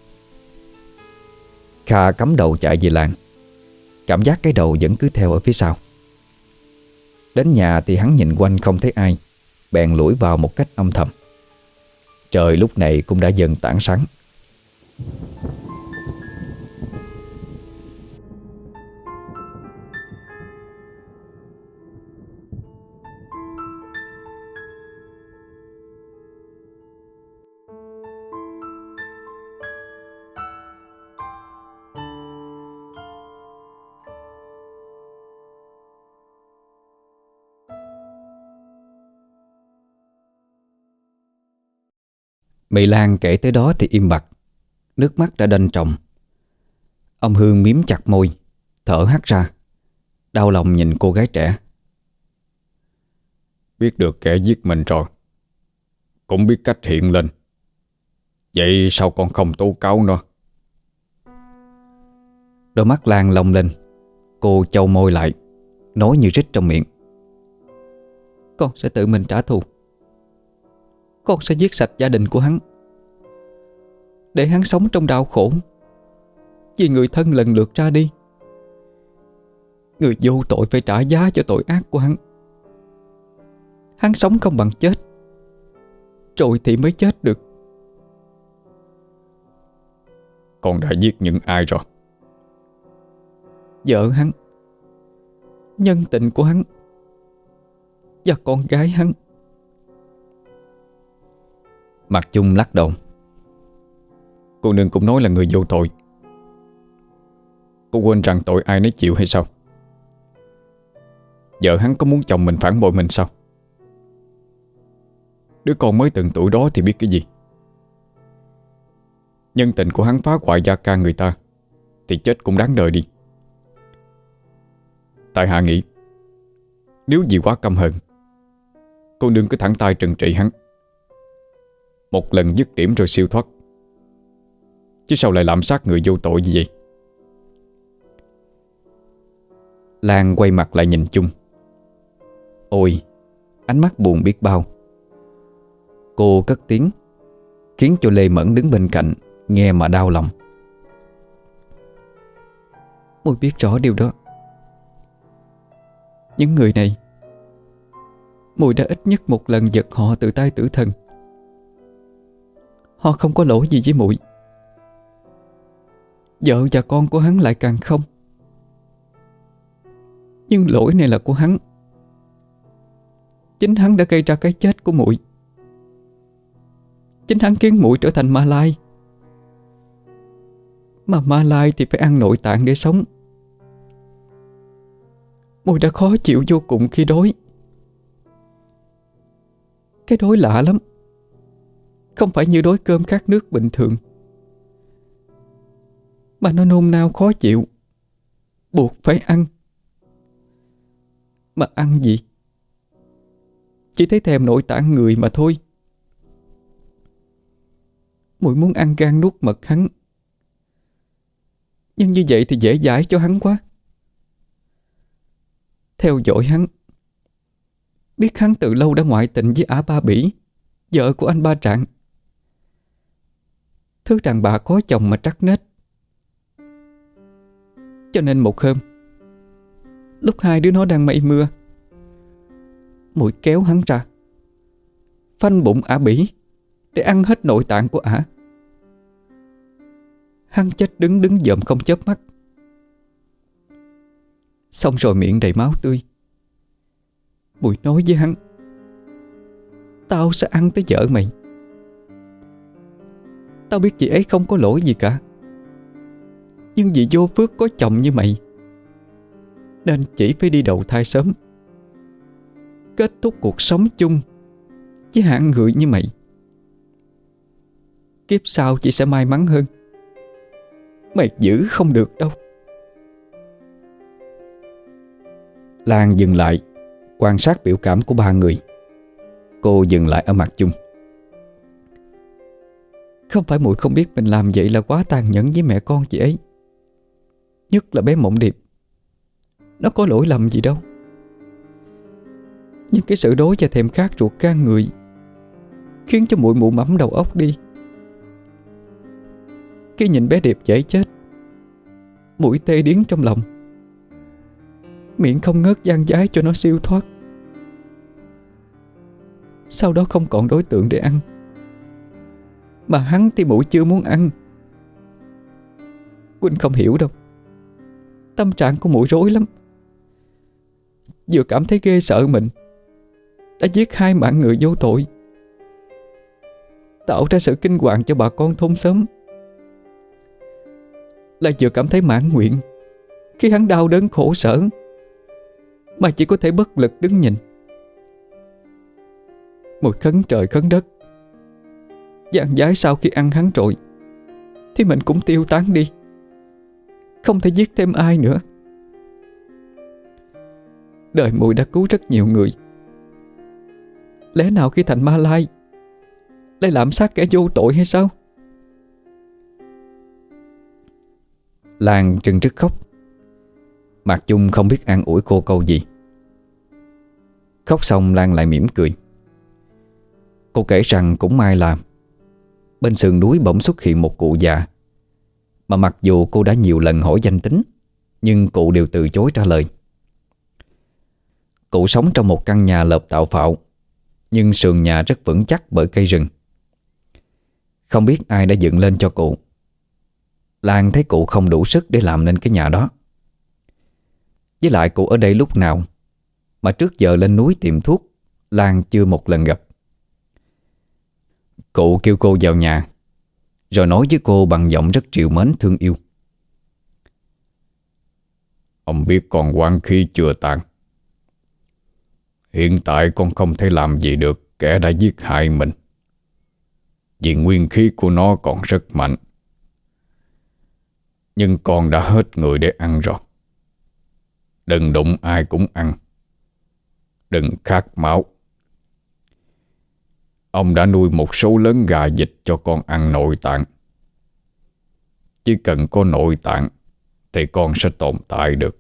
Kha cắm đầu chạy về làng. Cảm giác cái đầu vẫn cứ theo ở phía sau. Đến nhà thì hắn nhìn quanh không thấy ai, bèn lủi vào một cách âm thầm. Trời lúc này cũng đã dần tảng sáng. Mỹ Lan kể tới đó thì im bặt. Nước mắt đã đanh tròng. Ông Hương miếm chặt môi, thở hắt ra, đau lòng nhìn cô gái trẻ. Biết được kẻ giết mình rồi, cũng biết cách hiện lên. Vậy sao con không tố cáo nó? Đôi mắt Lan long lên. Cô chau môi lại, nói như rít trong miệng. Con sẽ tự mình trả thù. Con sẽ giết sạch gia đình của hắn, để hắn sống trong đau khổ, vì người thân lần lượt ra đi. Người vô tội phải trả giá cho tội ác của hắn. Hắn sống không bằng chết, rồi thì mới chết được. Con đã giết những ai rồi? Vợ hắn, nhân tình của hắn, và con gái hắn. Mạc Chung lắc đầu. Cô nương cũng nói là người vô tội. Cô quên rằng tội ai nấy chịu hay sao? Vợ hắn có muốn chồng mình phản bội mình sao? Đứa con mới từng tuổi đó thì biết cái gì. Nhân tình của hắn phá hoại gia can người ta thì chết cũng đáng đời đi. Tại hạ nghĩ, nếu vì quá căm hận, cô nương cứ thẳng tay trừng trị hắn, một lần dứt điểm rồi siêu thoát, chứ sao lại lạm sát người vô tội như vậy? Lan quay mặt lại nhìn Chung. Ôi, ánh mắt buồn biết bao. Cô cất tiếng, khiến cho Lê Mẫn đứng bên cạnh nghe mà đau lòng. Mùi biết rõ điều đó. Những người này, Mùi đã ít nhất một lần giật họ từ tay tử thần. Họ không có lỗi gì với Mùi. Vợ và con của hắn lại càng không. Nhưng lỗi này là của hắn. Chính hắn đã gây ra cái chết của Mùi. Chính hắn khiến Mùi trở thành ma lai. Mà ma lai thì phải ăn nội tạng để sống. Mùi đã khó chịu vô cùng khi đói. Cái đói lạ lắm, không phải như đói cơm khát nước bình thường, mà nó nôn nao khó chịu, buộc phải ăn. Mà ăn gì? Chỉ thấy thèm nội tạng người mà thôi. Mùi muốn ăn gan nuốt mật hắn, nhưng như vậy thì dễ dãi cho hắn quá. Theo dõi hắn, biết hắn từ lâu đã ngoại tình với Ả Ba Bỉ, vợ của anh Ba Trạng. Thứ đàn bà có chồng mà trắc nết. Cho nên một hôm, lúc hai đứa nó đang mây mưa, Mùi kéo hắn ra, phanh bụng Ả Bỉ để ăn hết nội tạng của Ả. Hắn chết đứng dòm không chớp mắt. Xong rồi miệng đầy máu tươi, Mùi nói với hắn: tao sẽ ăn tới vợ mày. Tao biết chị ấy không có lỗi gì cả, nhưng vì vô phước có chồng như mày, nên chỉ phải đi đầu thai sớm, kết thúc cuộc sống chung với hạng người như mày. Kiếp sau chị sẽ may mắn hơn. Mày giữ không được đâu. Lan dừng lại, quan sát biểu cảm của ba người. Cô dừng lại ở mặt Chung. Không phải Muội không biết mình làm vậy là quá tàn nhẫn với mẹ con chị ấy, nhất là bé Mộng Điệp. Nó có lỗi lầm gì đâu. Nhưng cái sự đói và thèm khát ruột gan người khiến cho Muội mụ mẫm đầu óc đi. Khi nhìn bé Điệp dễ chết, Muội tê điếng trong lòng, miệng không ngớt gian dái cho nó siêu thoát. Sau đó không còn đối tượng để ăn, mà hắn thì Muội chưa muốn ăn. Quỳnh không hiểu đâu. Tâm trạng của Muội rối lắm. Vừa cảm thấy ghê sợ mình đã giết hai mạng người vô tội, tạo ra sự kinh hoàng cho bà con thôn xóm, lại vừa cảm thấy mãn nguyện khi hắn đau đớn khổ sở mà chỉ có thể bất lực đứng nhìn. Muội khấn trời khấn đất, dàn dái sau khi ăn hắn rồi, thì mình cũng tiêu tán đi, không thể giết thêm ai nữa. Đời muội đã cứu rất nhiều người, lẽ nào khi thành Ma Lai lại lạm sát kẻ vô tội hay sao? Lan trừng trức khóc. Mạc Chung không biết an ủi cô câu gì. Khóc xong Lan lại mỉm cười. Cô kể rằng cũng may là bên sườn núi bỗng xuất hiện một cụ già mà mặc dù cô đã nhiều lần hỏi danh tính, nhưng cụ đều từ chối trả lời. Cụ sống trong một căn nhà lợp tạo phạo, nhưng sườn nhà rất vững chắc bởi cây rừng. Không biết ai đã dựng lên cho cụ. Lan thấy cụ không đủ sức để làm nên cái nhà đó. Với lại cụ ở đây lúc nào mà trước giờ lên núi tìm thuốc Lan chưa một lần gặp. Cụ kêu cô vào nhà, rồi nói với cô bằng giọng rất trìu mến thương yêu. Ông biết con oán khí chưa tàn. Hiện tại con không thể làm gì được kẻ đã giết hại mình, vì nguyên khí của nó còn rất mạnh. Nhưng con đã hết người để ăn rồi. Đừng đụng ai cũng ăn, đừng khát máu. Ông đã nuôi một số lớn gà vịt cho con ăn nội tạng. Chỉ cần có nội tạng thì con sẽ tồn tại được.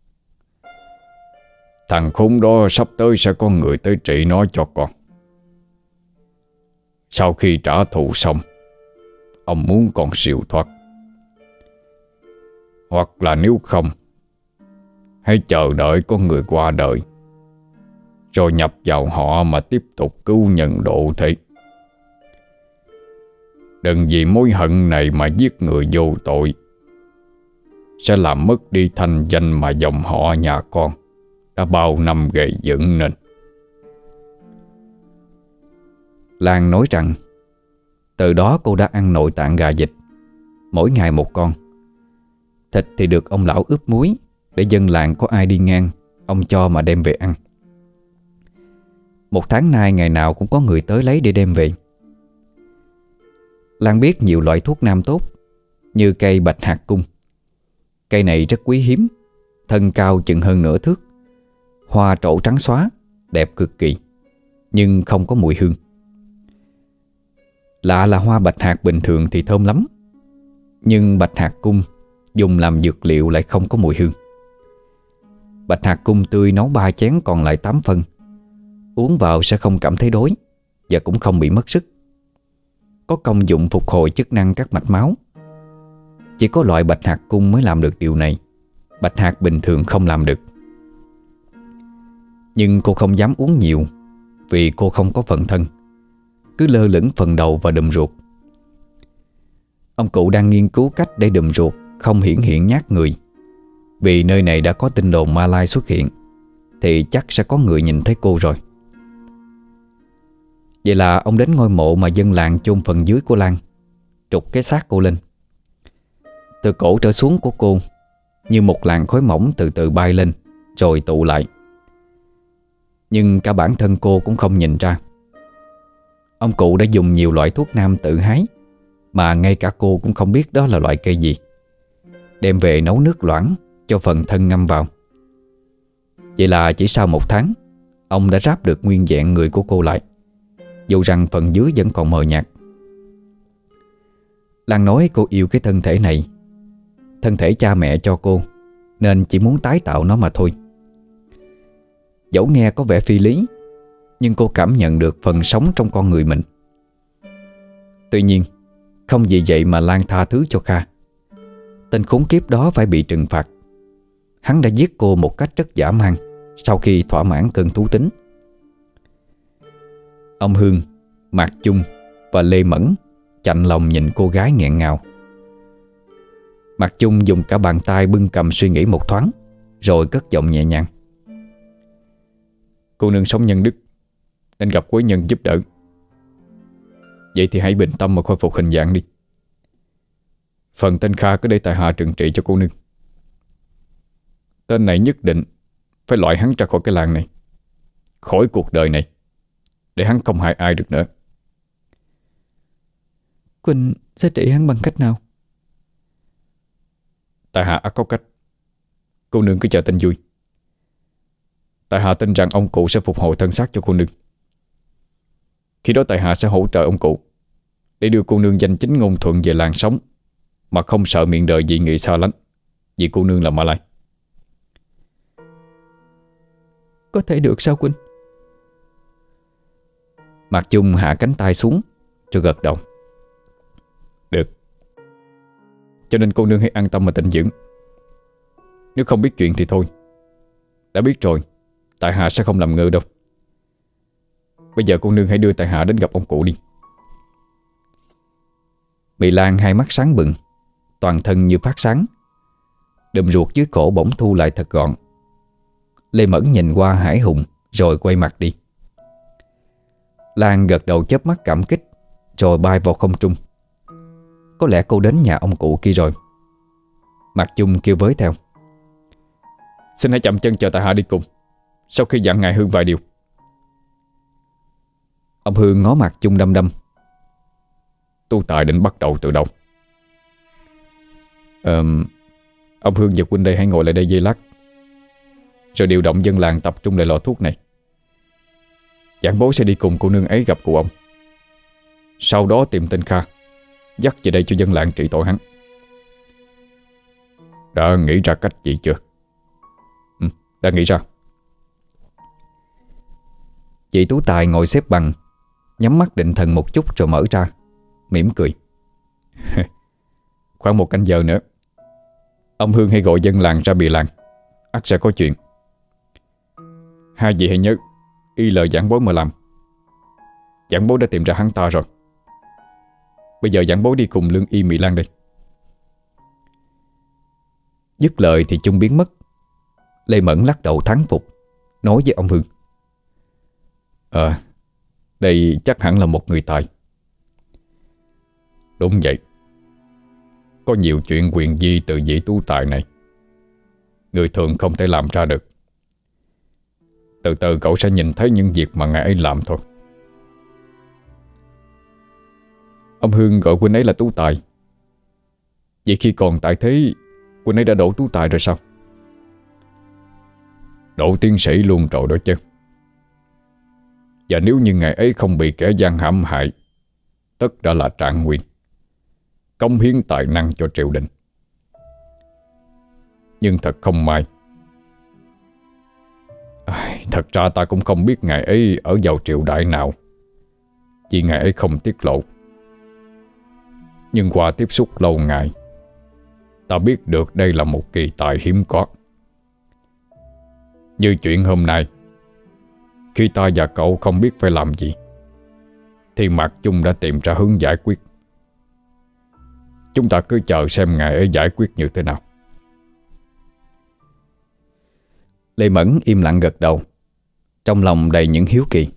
Thằng khốn đó sắp tới sẽ có người tới trị nó cho con. Sau khi trả thù xong, ông muốn con siêu thoát. Hoặc là nếu không, hãy chờ đợi có người qua đời, rồi nhập vào họ mà tiếp tục cứu nhân độ thế. Đừng vì mối hận này mà giết người vô tội, sẽ làm mất đi thanh danh mà dòng họ nhà con đã bao năm gây dựng nên. Lan nói rằng từ đó cô đã ăn nội tạng gà vịt, mỗi ngày một con. Thịt thì được ông lão ướp muối để dân làng có ai đi ngang ông cho mà đem về ăn. Một tháng nay ngày nào cũng có người tới lấy để đem về. Lan biết nhiều loại thuốc nam tốt, như cây bạch hạt cung. Cây này rất quý hiếm, thân cao chừng hơn nửa thước, hoa trổ trắng xóa, đẹp cực kỳ, nhưng không có mùi hương. Lạ là hoa bạch hạt bình thường thì thơm lắm, nhưng bạch hạt cung dùng làm dược liệu lại không có mùi hương. Bạch hạt cung tươi nấu 3 chén còn lại 8 phân. Uống vào sẽ không cảm thấy đói và cũng không bị mất sức. Có công dụng phục hồi chức năng các mạch máu. Chỉ có loại bạch hạt cung mới làm được điều này, bạch hạt bình thường không làm được. Nhưng cô không dám uống nhiều, vì cô không có phần thân, cứ lơ lửng phần đầu và đùm ruột. Ông cụ đang nghiên cứu cách để đùm ruột không hiển hiện nhát người, vì nơi này đã có tin đồn Ma Lai xuất hiện, thì chắc sẽ có người nhìn thấy cô rồi. Vậy là ông đến ngôi mộ mà dân làng chôn phần dưới của Lan, trục cái xác cô lên. Từ cổ trở xuống của cô như một làn khói mỏng từ từ bay lên, rồi tụ lại. Nhưng cả bản thân cô cũng không nhìn ra. Ông cụ đã dùng nhiều loại thuốc nam tự hái, mà ngay cả cô cũng không biết đó là loại cây gì, đem về nấu nước loãng cho phần thân ngâm vào. Vậy là chỉ sau 1 tháng, ông đã ráp được nguyên vẹn người của cô lại, dù rằng phần dưới vẫn còn mờ nhạt. Lan nói cô yêu cái thân thể này, thân thể cha mẹ cho cô, nên chỉ muốn tái tạo nó mà thôi. Dẫu nghe có vẻ phi lý, nhưng cô cảm nhận được phần sống trong con người mình. Tuy nhiên, không vì vậy mà Lan tha thứ cho Kha. Tên khốn kiếp đó phải bị trừng phạt. Hắn đã giết cô một cách rất dã man sau khi thỏa mãn cơn thú tính. Ông Hương, Mạc Chung và Lê Mẫn chạnh lòng nhìn cô gái nghẹn ngào. Mạc Chung dùng cả bàn tay bưng cầm suy nghĩ một thoáng, rồi cất giọng nhẹ nhàng. Cô nương sống nhân đức, nên gặp quý nhân giúp đỡ. Vậy thì hãy bình tâm mà khôi phục hình dạng đi. Phần tên Kha cứ để tại hạ trừng trị cho cô nương. Tên này nhất định phải loại hắn ra khỏi cái làng này, khỏi cuộc đời này, để hắn không hại ai được nữa. Quỳnh sẽ trị hắn bằng cách nào? Tại hạ ắt có cách. Cô nương cứ chờ tin vui. Tại hạ tin rằng ông cụ sẽ phục hồi thân xác cho cô nương. Khi đó tại hạ sẽ hỗ trợ ông cụ để đưa cô nương danh chính ngôn thuận về làng sống, mà không sợ miệng đời dị nghị xa lánh, vì cô nương là Ma Lai. Có thể được sao huynh? Mạc Chung hạ cánh tay xuống rồi gật đầu. Được. Cho nên cô nương hãy an tâm mà tĩnh dưỡng. Nếu không biết chuyện thì thôi. Đã biết rồi, tại hạ sẽ không làm ngơ đâu. Bây giờ cô nương hãy đưa tại hạ đến gặp ông cụ đi. Mỹ Lan hai mắt sáng bừng, toàn thân như phát sáng. Đùm ruột dưới cổ bỗng thu lại thật gọn. Lê Mẫn nhìn qua hãi hùng rồi quay mặt đi. Lan gật đầu chớp mắt cảm kích rồi bay vào không trung. Có lẽ cô đến nhà ông cụ kia rồi. Mạc Chung kêu với theo. Xin hãy chậm chân chờ tại hạ đi cùng, sau khi dặn ngài Hương vài điều. Ông Hương ngó Mạc Chung đăm đăm. Tu tài định bắt đầu từ đâu? Ông Hương và huynh đây hãy ngồi lại đây giây lát, rồi điều động dân làng tập trung lại lò thuốc này. Giảng bố sẽ đi cùng cô nương ấy gặp cụ ông. Sau đó tìm tên Kha, dắt về đây cho dân làng trị tội hắn. Đã nghĩ ra cách gì chưa? Đã nghĩ ra. Chị Tú Tài ngồi xếp bằng, nhắm mắt định thần một chút rồi mở ra, mỉm cười. Khoảng 1 canh giờ nữa, ông Hương hãy gọi dân làng ra bì làng, ắt sẽ có chuyện. Hai vị hãy nhớ y lời giảng bối mà làm. Giảng bối đã tìm ra hắn ta rồi. Bây giờ giảng bối đi cùng Lương Y Mỹ Lan đây. Dứt lời thì Chung biến mất. Lê Mẫn lắc đầu thán phục, nói với ông Hương. Đây chắc hẳn là một người tài. Đúng vậy. Có nhiều chuyện quyền di từ vị tú tài này, người thường không thể làm ra được. Từ từ cậu sẽ nhìn thấy những việc mà ngài ấy làm thôi. Ông Hương gọi huynh ấy là tú tài. Vậy khi còn tại thế, huynh ấy đã đỗ tú tài rồi sao? Đỗ tiến sĩ luôn rồi đó chứ. Và nếu như ngài ấy không bị kẻ gian hãm hại, tất đã là trạng nguyên, cống hiến tài năng cho triều đình. Nhưng thật không may, thật ra ta cũng không biết ngài ấy ở vào triều đại nào, vì ngài ấy không tiết lộ. Nhưng qua tiếp xúc lâu ngày, ta biết được đây là một kỳ tài hiếm có. Như chuyện hôm nay, khi ta và cậu không biết phải làm gì, thì Mạc Chung đã tìm ra hướng giải quyết. Chúng ta cứ chờ xem ngài ấy giải quyết như thế nào. Lê Mẫn im lặng gật đầu, trong lòng đầy những hiếu kỳ.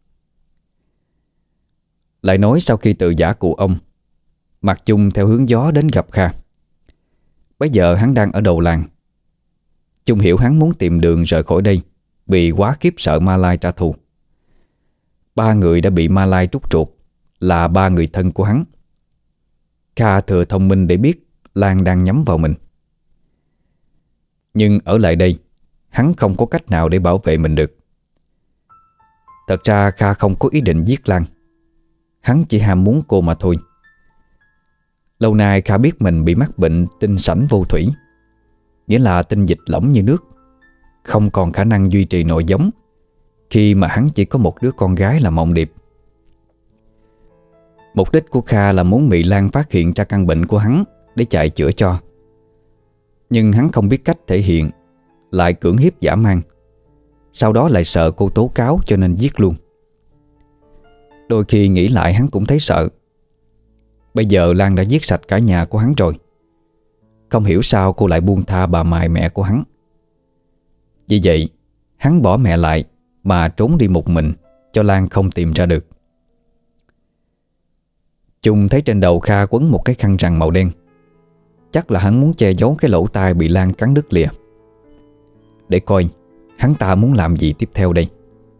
Lại nói sau khi tự giả cụ ông, Mạc Chung theo hướng gió đến gặp Kha. Bây giờ hắn đang ở đầu làng. Chung hiểu hắn muốn tìm đường rời khỏi đây vì quá khiếp sợ Ma Lai trả thù. 3 người đã bị Ma Lai trút ruột là 3 người thân của hắn. Kha thừa thông minh để biết Lan đang nhắm vào mình. Nhưng ở lại đây, hắn không có cách nào để bảo vệ mình được. Thật ra Kha không có ý định giết Lan. Hắn chỉ ham muốn cô mà thôi. Lâu nay Kha biết mình bị mắc bệnh tinh sảnh vô thủy, nghĩa là tinh dịch lỏng như nước, không còn khả năng duy trì nội giống, khi mà hắn chỉ có một đứa con gái là Mộng Điệp. Mục đích của Kha là muốn Mỹ Lan phát hiện ra căn bệnh của hắn để chạy chữa cho. Nhưng hắn không biết cách thể hiện, lại cưỡng hiếp dã man. Sau đó lại sợ cô tố cáo cho nên giết luôn. Đôi khi nghĩ lại hắn cũng thấy sợ. Bây giờ Lan đã giết sạch cả nhà của hắn rồi. Không hiểu sao cô lại buông tha bà Mài mẹ của hắn. Vì vậy hắn bỏ mẹ lại mà trốn đi một mình, cho Lan không tìm ra được. Chung thấy trên đầu Kha quấn một cái khăn rằn màu đen. Chắc là hắn muốn che giấu cái lỗ tai bị Lan cắn đứt lìa. Để coi hắn ta muốn làm gì tiếp theo đây.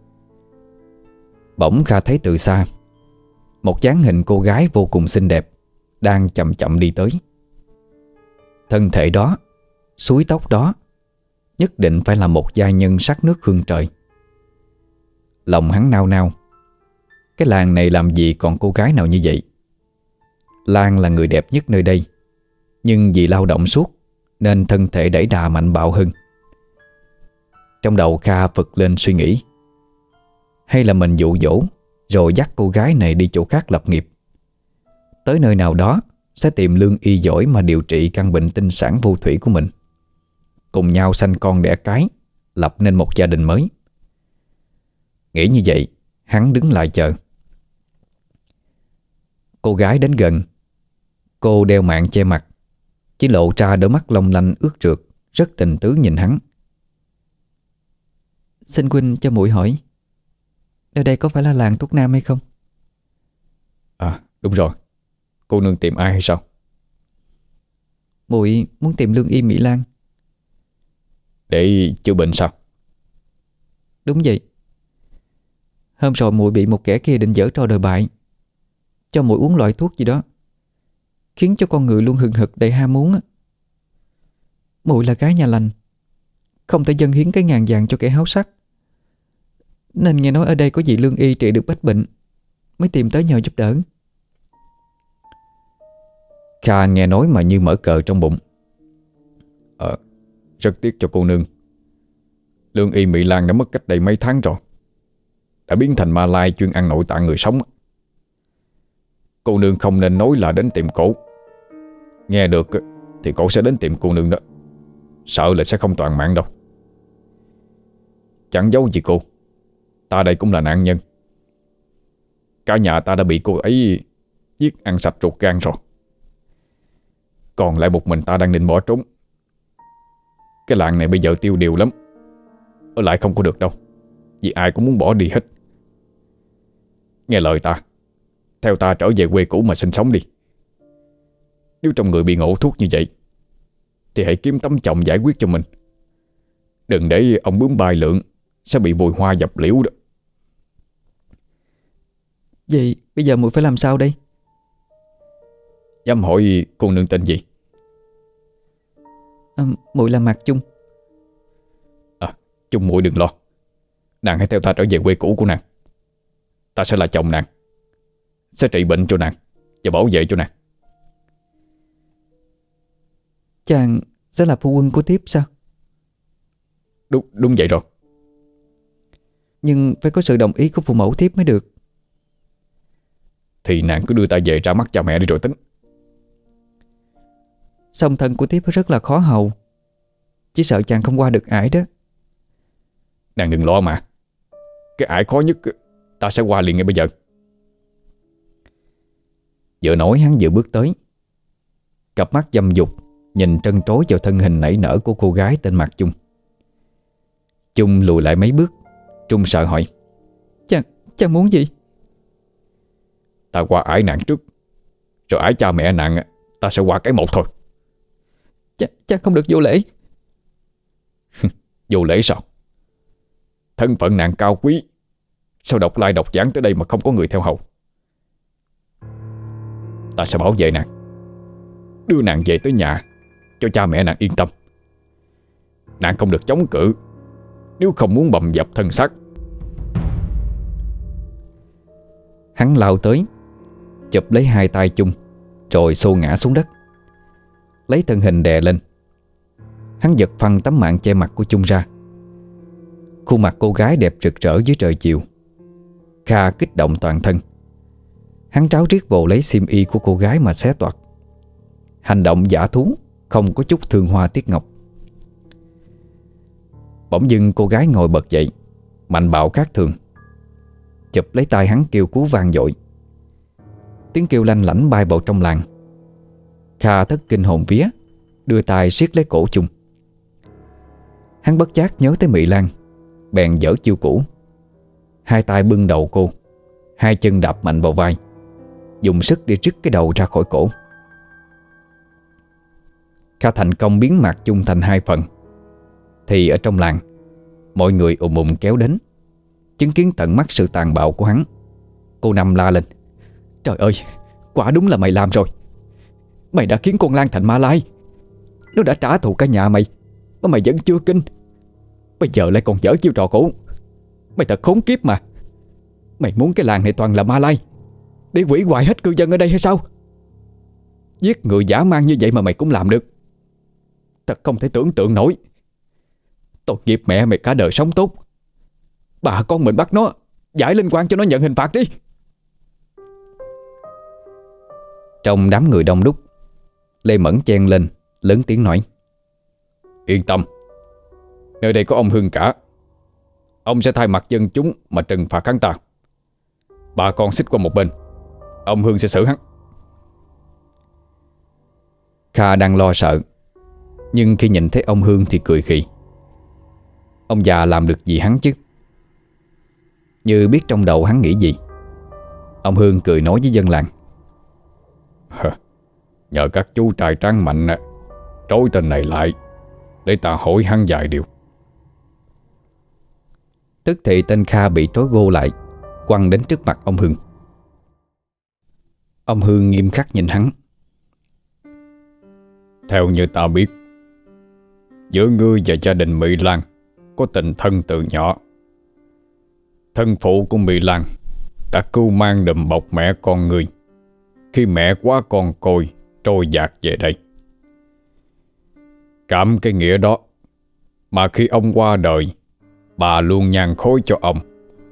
Bỗng Kha thấy từ xa một dáng hình cô gái vô cùng xinh đẹp đang chậm chậm đi tới. Thân thể đó, suối tóc đó nhất định phải là một giai nhân sắc nước hương trời. Lòng hắn nao nao. Cái làng này làm gì còn cô gái nào như vậy? Lan là người đẹp nhất nơi đây, nhưng vì lao động suốt nên thân thể đẩy đà mạnh bạo hơn. Trong đầu Kha phật lên suy nghĩ, hay là mình dụ dỗ rồi dắt cô gái này đi chỗ khác lập nghiệp. Tới nơi nào đó sẽ tìm lương y giỏi mà điều trị căn bệnh tinh sản vô thủy của mình, cùng nhau sanh con đẻ cái, lập nên một gia đình mới. Nghĩ như vậy, hắn đứng lại chờ. Cô gái đến gần. Cô đeo mạng che mặt, chỉ lộ ra đôi mắt long lanh ướt rượt, rất tình tứ nhìn hắn. Xin huynh cho muội hỏi, nơi đây có phải là làng Tuất Nam hay không? À đúng rồi. Cô nương tìm ai hay sao? Muội muốn tìm lương y Mỹ Lan. Để chữa bệnh sao? Đúng vậy. Hôm rồi muội bị một kẻ kia định giở trò đồi bại, cho muội uống loại thuốc gì đó khiến cho con người luôn hừng hực đầy ham muốn á. Muội là gái nhà lành, không thể dâng hiến cái ngàn vàng cho kẻ háo sắc, nên nghe nói ở đây có vị lương y trị được bách bệnh, mới tìm tới nhờ giúp đỡ. Kha nghe nói mà như mở cờ trong bụng. Rất tiếc cho cô nương. Lương y Mỹ Lan đã mất cách đây mấy tháng rồi, đã biến thành ma lai chuyên ăn nội tạng người sống. Cô nương không nên nói là đến tìm cổ. Nghe được thì cổ sẽ đến tìm cô nương đó. Sợ là sẽ không toàn mạng đâu. Chẳng giấu gì cô, ta đây cũng là nạn nhân. Cả nhà ta đã bị cô ấy giết ăn sạch ruột gan rồi. Còn lại một mình ta đang định bỏ trốn. Cái làng này bây giờ tiêu điều lắm, ở lại không có được đâu, vì ai cũng muốn bỏ đi hết. Nghe lời ta, theo ta trở về quê cũ mà sinh sống đi. Nếu trong người bị ngộ thuốc như vậy thì hãy kiếm tấm chồng giải quyết cho mình. Đừng để ông bướm bay lượn sẽ bị bùi hoa dập liễu đó. Vậy bây giờ muội phải làm sao đây? Dám hỏi cô nương tên gì? Muội là Mạc Chung. Chung muội đừng lo. Nàng hãy theo ta trở về quê cũ của nàng. Ta sẽ là chồng nàng, sẽ trị bệnh cho nàng và bảo vệ cho nàng. Chàng sẽ là phu quân của Tiếp sao? Đúng vậy rồi. Nhưng phải có sự đồng ý của phụ mẫu Tiếp mới được. Thì nàng cứ đưa ta về ra mắt cha mẹ đi rồi tính. Song thân của Tiếp rất là khó hầu, chỉ sợ chàng không qua được ải đó. Nàng đừng lo mà. Cái ải khó nhất ta sẽ qua liền ngay bây giờ. Vừa nói hắn vừa bước tới. Cặp mắt dâm dục nhìn trân trối vào thân hình nảy nở của cô gái tên Mạc Chung. Chung lùi lại mấy bước, Trung sợ hỏi: Chàng muốn gì? Ta qua ải nàng trước, rồi ải cha mẹ nàng ta sẽ qua cái một thôi. Chàng không được vô lễ. Vô lễ sao? Thân phận nàng cao quý, sao độc lai độc vãng tới đây mà không có người theo hầu? Ta sẽ bảo vệ nàng, đưa nàng về tới nhà, cho cha mẹ nàng yên tâm. Nàng không được chống cự, nếu không muốn bầm dập thân xác. Hắn lao tới, chụp lấy hai tay Chung, rồi xô ngã xuống đất, lấy thân hình đè lên. Hắn giật phăng tấm mạng che mặt của Chung ra. Khuôn mặt cô gái đẹp rực rỡ dưới trời chiều. Kha kích động toàn thân. Hắn tráo riết vồ lấy xiêm y của cô gái mà xé toạc. Hành động dã thú, không có chút thương hoa tiếc ngọc. Bỗng dưng cô gái ngồi bật dậy, mạnh bạo khác thường, chụp lấy tay hắn kêu cứu vang dội. Tiếng kêu lanh lảnh bay vào trong làng. Kha thất kinh hồn vía, đưa tay siết lấy cổ Chung. Hắn bất giác nhớ tới Mỹ Lan, bèn dở chiêu cũ. Hai tay bưng đầu cô, hai chân đạp mạnh vào vai, dùng sức để rứt cái đầu ra khỏi cổ. Kha thành công biến Mạc Chung thành hai phần. Thì ở trong làng, mọi người ùm ùm kéo đến, chứng kiến tận mắt sự tàn bạo của hắn. Cô Năm la lên: Trời ơi, quả đúng là mày làm rồi. Mày đã khiến con Lan thành ma lai. Nó đã trả thù cả nhà mày mà mày vẫn chưa kinh. Bây giờ lại còn dở chiêu trò cũ. Mày thật khốn kiếp mà. Mày muốn cái làng này toàn là ma lai để hủy hoại hết cư dân ở đây hay sao? Giết người dã man như vậy mà mày cũng làm được. Thật không thể tưởng tượng nổi. Tội nghiệp mẹ mày cả đời sống tốt. Bà con mình bắt nó, giải linh quan cho nó nhận hình phạt đi. Trong đám người đông đúc, Lê Mẫn chen lên, lớn tiếng nói: Yên tâm, nơi đây có ông Hưng cả. Ông sẽ thay mặt dân chúng mà trừng phạt hắn ta. Bà con xích qua một bên, ông Hưng sẽ xử hắn. Kha đang lo sợ, nhưng khi nhìn thấy ông Hương thì cười khì. Ông già làm được gì hắn chứ? Như biết trong đầu hắn nghĩ gì, ông Hương cười nói với dân làng: Nhờ các chú trai tráng mạnh trói tên này lại để ta hỏi hắn vài điều. Tức thì tên Kha bị trói gô lại, quăng đến trước mặt ông Hương. Ông Hương nghiêm khắc nhìn hắn: Theo như ta biết, giữa ngươi và gia đình Mỹ Lan có tình thân từ nhỏ. Thân phụ của Mỹ Lan đã cưu mang đùm bọc mẹ con ngươi khi mẹ quá con côi trôi dạt về đây. Cảm cái nghĩa đó mà khi ông qua đời, bà luôn nhang khối cho ông.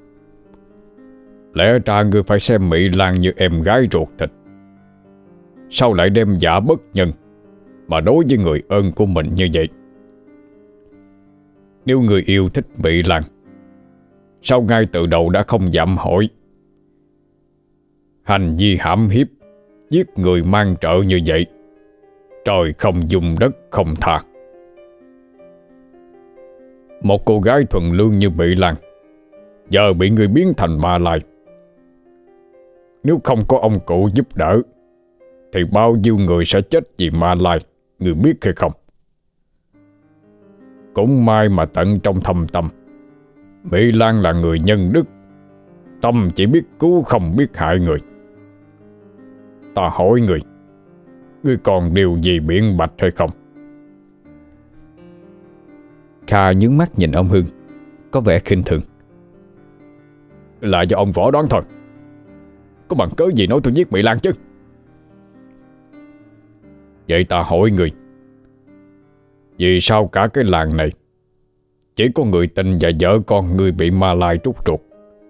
Lẽ ra ngươi phải xem Mỹ Lan như em gái ruột thịt, sao lại đem giả bất nhân mà đối với người ơn của mình như vậy? Nếu người yêu thích Mỹ Lan, sao ngay từ đầu đã không dạm hỏi? Hành vi hãm hiếp, giết người mang trợ như vậy, trời không dung đất không tha. Một cô gái thuần lương như Mỹ Lan giờ bị người biến thành ma lai. Nếu không có ông cụ giúp đỡ thì bao nhiêu người sẽ chết vì ma lai, người biết hay không? Cũng may mà tận trong thâm tâm, Mỹ Lan là người nhân đức, tâm chỉ biết cứu không biết hại người. Ta hỏi người, ngươi còn điều gì biện bạch hay không? Kha nhướng mắt nhìn ông Hương, có vẻ khinh thường: Là do ông Võ đoán thôi. Có bằng cớ gì nói tôi giết Mỹ Lan chứ? Vậy ta hỏi người, vì sao cả cái làng này chỉ có người tình và vợ con người bị ma lai trút ruột?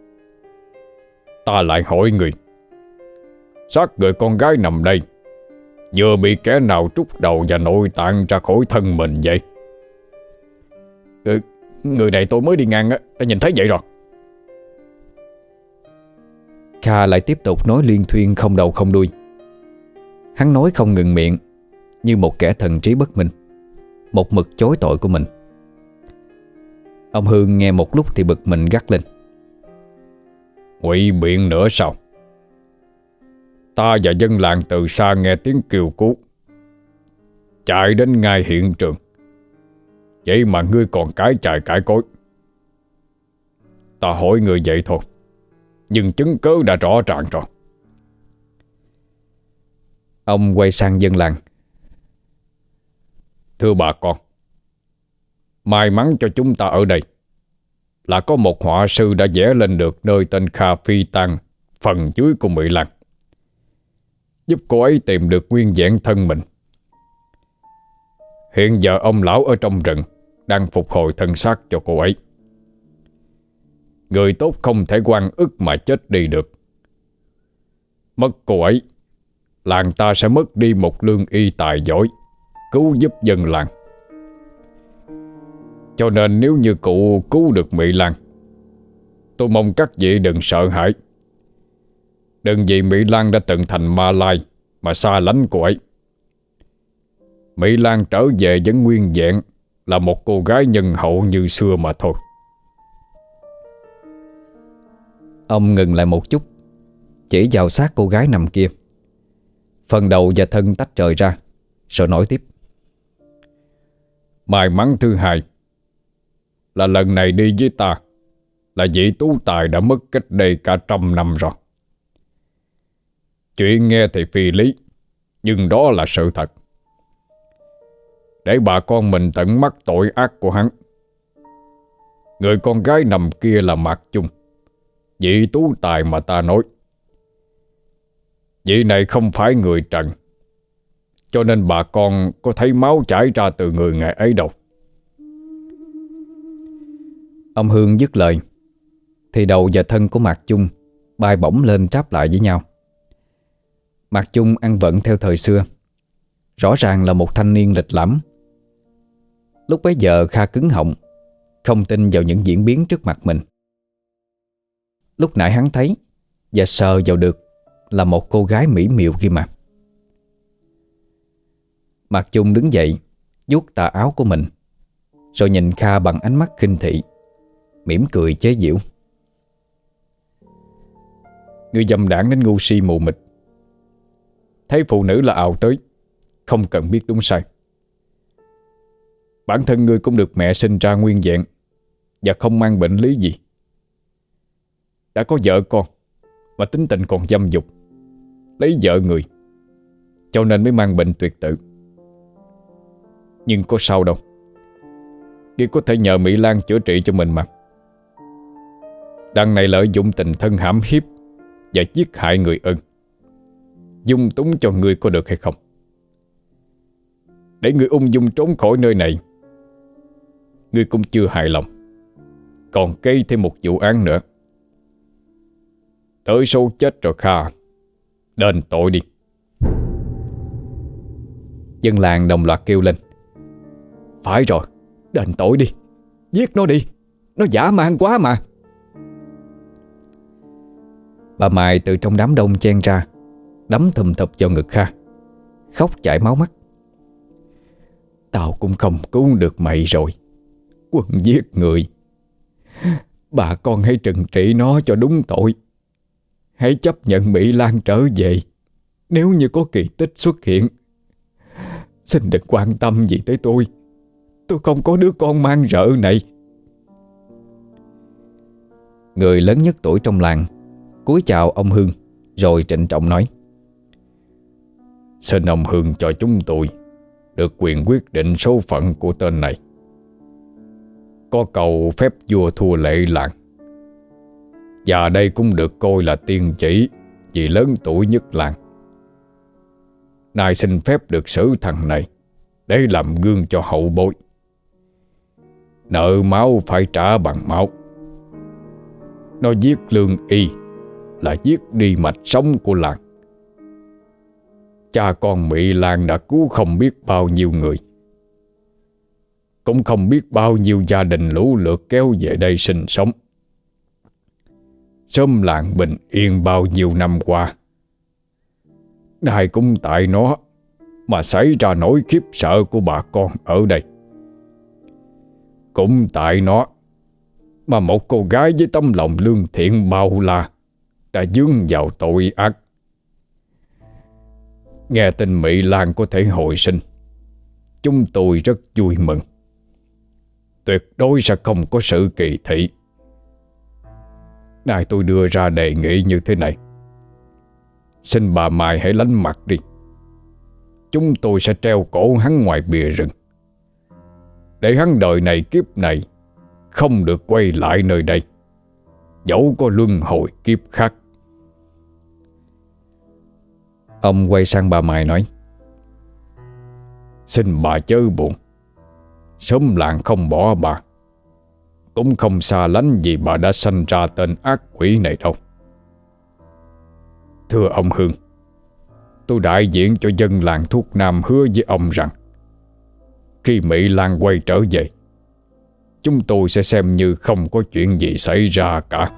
Ta lại hỏi người, xác người con gái nằm đây vừa bị kẻ nào trút đầu và nội tạng ra khỏi thân mình vậy? Người này tôi mới đi ngang đã nhìn thấy vậy rồi. Kha lại tiếp tục nói liên thuyên không đầu không đuôi. Hắn nói không ngừng miệng, như một kẻ thần trí bất minh, một mực chối tội của mình. Ông Hương nghe một lúc thì bực mình gắt lên: Ngụy biện nữa sao? Ta và dân làng từ xa nghe tiếng kêu cứu, chạy đến ngay hiện trường. Vậy mà ngươi còn cãi chạy cãi cối. Ta hỏi ngươi vậy thôi, nhưng chứng cớ đã rõ ràng rồi. Ông quay sang dân làng: Thưa bà con, may mắn cho chúng ta ở đây là có một họa sư đã vẽ lên được nơi tên Kha phi tang phần dưới của Mỹ Lan, giúp cô ấy tìm được nguyên vẹn thân mình. Hiện giờ ông lão ở trong rừng đang phục hồi thân xác cho cô ấy. Người tốt không thể oan ức mà chết đi được. Mất cô ấy, làng ta sẽ mất đi một lương y tài giỏi, cứu giúp dân làng. Cho nên nếu như cụ cứu được Mỹ Lan, tôi mong các vị đừng sợ hãi. Đừng vì Mỹ Lan đã từng thành ma lai mà xa lánh cô ấy. Mỹ Lan trở về vẫn nguyên vẹn là một cô gái nhân hậu như xưa mà thôi. Ông ngừng lại một chút, chỉ vào xác cô gái nằm kia. Phần đầu và thân tách rời ra, rồi nói tiếp: May mắn thứ hai là lần này đi với ta là vị tú tài đã mất cách đây cả 100 năm rồi. Chuyện nghe thì phi lý, nhưng đó là sự thật. để bà con mình tận mắt tội ác của hắn. Người con gái nằm kia là Mạc Chung, vị tú tài mà ta nói. Vị này không phải người trần, cho nên bà con có thấy máu chảy ra từ người ngài ấy đâu. Ông Hương dứt lời thì đầu và thân của Mạc Chung bay bổng lên tráp lại với nhau. Mạc Chung ăn vận theo thời xưa, rõ ràng là một thanh niên lịch lãm. Lúc bấy giờ Kha cứng họng, không tin vào những diễn biến trước mặt mình. Lúc nãy hắn thấy và sờ vào được là một cô gái mỹ miều kia mà. Mạc Chung đứng dậy, vuốt tà áo của mình, rồi nhìn Kha bằng ánh mắt khinh thị, mỉm cười chế giễu. Ngươi dâm đảng đến ngu si mù mịt, thấy phụ nữ là ào tới, không cần biết đúng sai. Bản thân ngươi cũng được mẹ sinh ra nguyên vẹn và không mang bệnh lý gì. Đã có vợ con mà tính tình còn dâm dục, lấy vợ người, cho nên mới mang bệnh tuyệt tự. Nhưng có sao đâu, ngươi có thể nhờ Mỹ Lan chữa trị cho mình mà. Đằng này lợi dụng tình thân hãm hiếp và giết hại người ân, dung túng cho ngươi có được hay không? Để ngươi ung dung trốn khỏi nơi này, ngươi cũng chưa hài lòng, còn gây thêm một vụ án nữa. Tới số chết rồi Kha, đền tội đi. Dân làng đồng loạt kêu lên: Phải rồi, đền tội đi, giết nó đi, nó dã man quá mà. Bà Mai từ trong đám đông chen ra, đấm thùm thụp vào ngực Kha, khóc chảy máu mắt. Tao cũng không cứu được mày rồi, quân giết người. Bà con hãy trừng trị nó cho đúng tội. Hãy chấp nhận Mỹ Lan trở về nếu như có kỳ tích xuất hiện. Xin đừng quan tâm gì tới tôi. Tôi không có đứa con mang rợ này. Người lớn nhất tuổi trong làng cúi chào ông Hương, rồi trịnh trọng nói: Xin ông Hương cho chúng tôi được quyền quyết định số phận của tên này. Có cầu phép vua thua lệ làng, và đây cũng được coi là tiên chỉ vì lớn tuổi nhất làng. Nay xin phép được xử thằng này để làm gương cho hậu bối. Nợ máu phải trả bằng máu. Nó giết lương y là giết đi mạch sống của làng. Cha con Mỹ Lan đã cứu không biết bao nhiêu người, cũng không biết bao nhiêu gia đình lũ lượt kéo về đây sinh sống. Xóm làng bình yên bao nhiêu năm qua, nay cũng tại nó mà xảy ra nỗi khiếp sợ của bà con ở đây. Cũng tại nó mà một cô gái với tấm lòng lương thiện bao la đã vướng vào tội ác. Nghe tin Mỹ Lan có thể hồi sinh, chúng tôi rất vui mừng. Tuyệt đối sẽ không có sự kỳ thị. Nay tôi đưa ra đề nghị như thế này: xin bà Mai hãy lánh mặt đi. Chúng tôi sẽ treo cổ hắn ngoài bìa rừng, để hắn đời này kiếp này không được quay lại nơi đây, dẫu có luân hồi kiếp khác. Ông quay sang bà Mai nói: xin bà chớ buồn. Xóm làng không bỏ bà, cũng không xa lánh vì bà đã sanh ra tên ác quỷ này đâu. Thưa ông Hương, tôi đại diện cho dân làng Thuốc Nam hứa với ông rằng khi Mỹ Lan quay trở về, chúng tôi sẽ xem như không có chuyện gì xảy ra cả.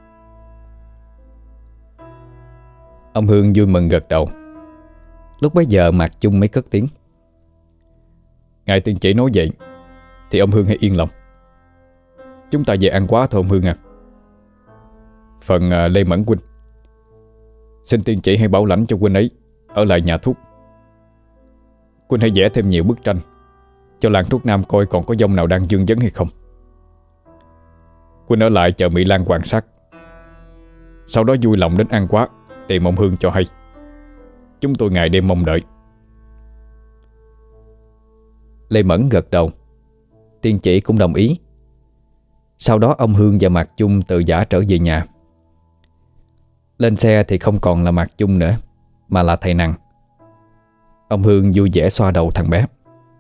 Ông Hương vui mừng gật đầu. Lúc bấy giờ Mạc Chung mới cất tiếng: Ngài tiên chỉ nói vậy thì ông Hương hãy yên lòng. Chúng ta về ăn quá thôi ông Hương à. Phần Lê Mẫn Huynh, xin tiên chỉ hãy bảo lãnh cho huynh ấy ở lại nhà thuốc. Huynh hãy vẽ thêm nhiều bức tranh cho làng Thuốc Nam coi còn có dông nào đang dương vấn hay không. Huynh ở lại chờ Mỹ Lan quan sát, sau đó vui lòng đến ăn quá tìm ông Hương cho hay. Chúng tôi ngày đêm mong đợi. Lê Mẫn gật đầu. Tiên chỉ cũng đồng ý. Sau đó ông Hương và Mạc Chung tự giả trở về nhà. Lên xe thì không còn là Mạc Chung nữa, mà là thầy Nằng. Ông Hương vui vẻ xoa đầu thằng bé.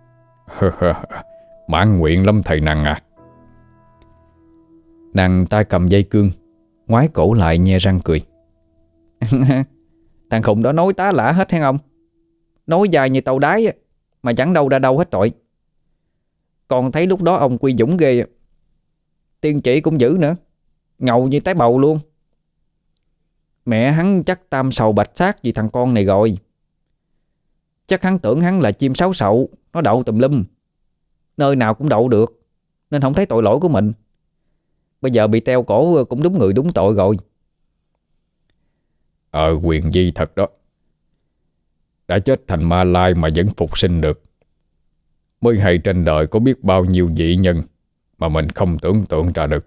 Mãn nguyện lắm thầy Nằng à. Nằng tay cầm dây cương, ngoái cổ lại nhe răng cười. Thằng khùng đó nói tá lả hết hay không? Nói dài như tàu đái á, mà chẳng đâu ra đâu hết trọi. Còn thấy lúc đó ông Quy Dũng ghê. Tiên chỉ cũng dữ nữa, ngầu như tái bầu luôn. Mẹ hắn chắc tam sầu bạch sát vì thằng con này rồi. Chắc hắn tưởng hắn là chim sáo sậu, nó đậu tùm lum, nơi nào cũng đậu được, nên không thấy tội lỗi của mình. Bây giờ bị teo cổ cũng đúng người đúng tội rồi. Quyền di thật đó. Đã chết thành ma lai mà vẫn phục sinh được, mới hay trên đời có biết bao nhiêu vị nhân mà mình không tưởng tượng ra được.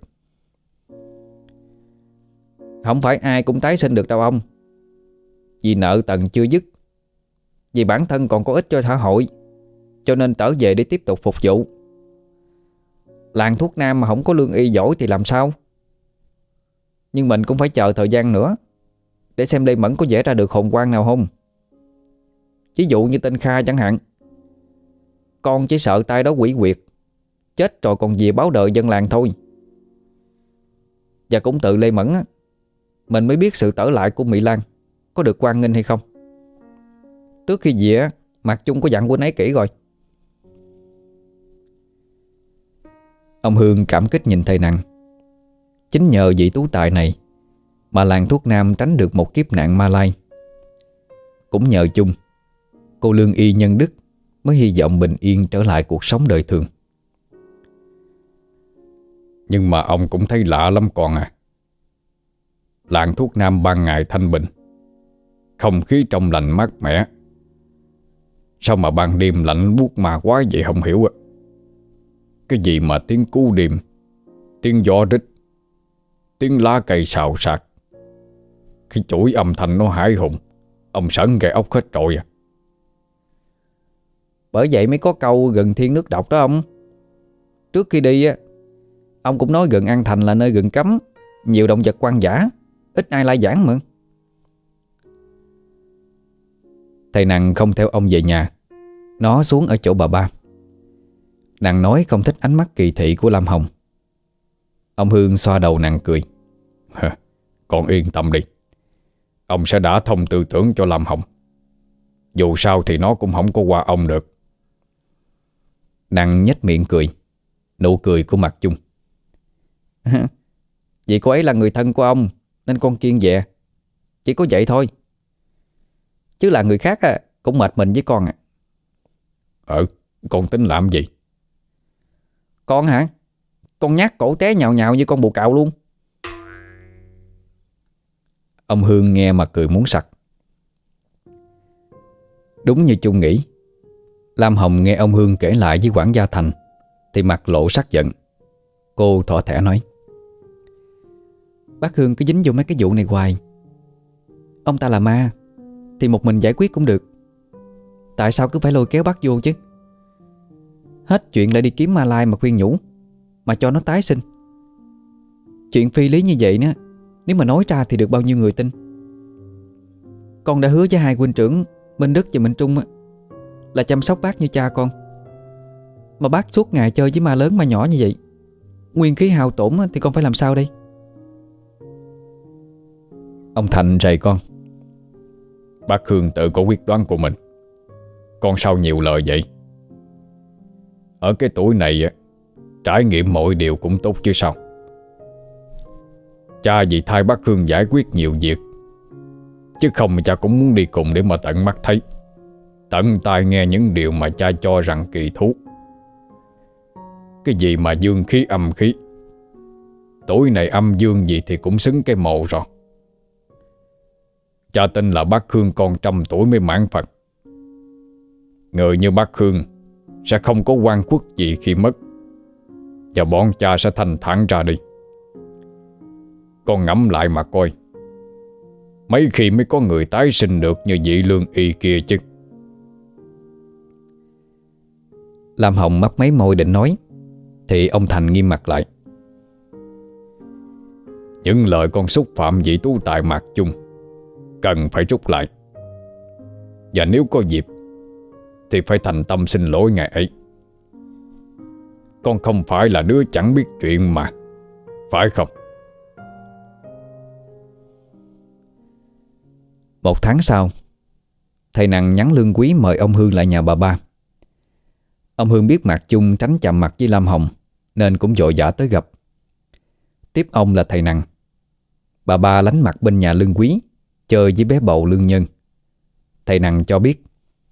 Không phải ai cũng tái sinh được đâu ông. Vì nợ tần chưa dứt, vì bản thân còn có ích cho xã hội, cho nên trở về để tiếp tục phục vụ. Làng thuốc nam mà không có lương y giỏi thì làm sao? Nhưng mình cũng phải chờ thời gian nữa để xem Lê Mẫn có vẽ ra được hồn quang nào không. Ví dụ như tên Kha chẳng hạn. Con chỉ sợ tay đó quỷ quyệt, chết rồi còn về báo đời dân làng thôi. Và cũng tự Lê Mẫn á, mình mới biết sự trở lại của Mỹ Lan có được quan nghênh hay không. Trước khi về á, Mạc Chung có dặn của nấy kỹ rồi. Ông Hương cảm kích nhìn thầy Nằng. Chính nhờ vị tú tài này mà làng thuốc nam tránh được một kiếp nạn ma lai. Cũng nhờ Chung, cô lương y nhân đức mới hy vọng bình yên trở lại cuộc sống đời thường. Nhưng mà ông cũng thấy lạ lắm con à. Làng thuốc nam ban ngày thanh bình, không khí trong lành mát mẻ, sao mà ban đêm lạnh buốt ma quá vậy không hiểu á. Cái gì mà tiếng cú đêm, tiếng gió rít, tiếng lá cây xào xạc, cái chuỗi âm thanh nó hãi hùng, ông sởn gai ốc hết trội à. Bởi vậy mới có câu gần thiên nước độc đó ông. Trước khi đi á, ông cũng nói gần An Thành là nơi rừng cấm, nhiều động vật hoang dã, ít ai lai vãng mà. Thầy Nằng không theo ông về nhà, nó xuống ở chỗ bà ba. Nàng nói không thích ánh mắt kỳ thị của Lam Hồng. Ông Hương xoa đầu nàng cười. Con yên tâm đi, ông sẽ đả thông tư tưởng cho Lam Hồng. Dù sao thì nó cũng không có qua ông được. Nàng nhếch miệng cười, nụ cười của Mạc Chung. Vì cô ấy là người thân của ông nên con kiêng dè, chỉ có vậy thôi. Chứ là người khác á, cũng mệt mình với con à. Con tính làm gì? Con hả? Con nhát cổ té nhào nhào như con bồ cạo luôn. Ông Hương nghe mà cười muốn sặc. Đúng như Chung nghĩ, Lam Hồng nghe ông Hương kể lại với quản gia Thành thì mặt lộ sắc giận. Cô thỏ thẻ nói: Bác Hương cứ dính vô mấy cái vụ này hoài. Ông ta là ma thì một mình giải quyết cũng được, tại sao cứ phải lôi kéo bác vô chứ? Hết chuyện lại đi kiếm ma lai mà khuyên nhủ, mà cho nó tái sinh. Chuyện phi lý như vậy nữa, nếu mà nói ra thì được bao nhiêu người tin. Con đã hứa với hai huynh trưởng Minh Đức và Minh Trung là chăm sóc bác như cha con. Mà bác suốt ngày chơi với ma lớn ma nhỏ như vậy, nguyên khí hao tổn thì con phải làm sao đây? Ông Thành rầy con: Bác Hương tự có quyết đoán của mình, con sao nhiều lời vậy? Ở cái tuổi này trải nghiệm mọi điều cũng tốt chứ sao. Cha vì thay bác Hương giải quyết nhiều việc, chứ không cha cũng muốn đi cùng để mà tận mắt thấy, tận tai nghe những điều mà cha cho rằng kỳ thú. Cái gì mà dương khí âm khí, tuổi này âm dương gì thì cũng xứng cái mộ rồi. Cha tin là bác Hương còn 100 tuổi mới mãn Phật. Người như bác Hương sẽ không có oan khuất gì khi mất, và bọn cha sẽ thanh thản ra đi. Con ngẫm lại mà coi, mấy khi mới có người tái sinh được như vị lương y kia chứ. Lam Hồng mấp máy môi định nói, thì ông Thành nghiêm mặt lại. Những lời con xúc phạm vị tú tài Mạc Chung cần phải rút lại. Và nếu có dịp thì phải thành tâm xin lỗi ngài ấy. Con không phải là đứa chẳng biết chuyện mà, phải không? 1 tháng sau, thầy Nằng nhắn Lương Quý mời ông Hương lại nhà bà ba. Ông Hương biết Mạc Chung tránh chạm mặt với Lam Hồng nên cũng vội vã tới gặp. Tiếp ông là thầy Nằng. Bà ba lánh mặt bên nhà Lương Quý chơi với bé bầu Lương Nhân. Thầy Nằng cho biết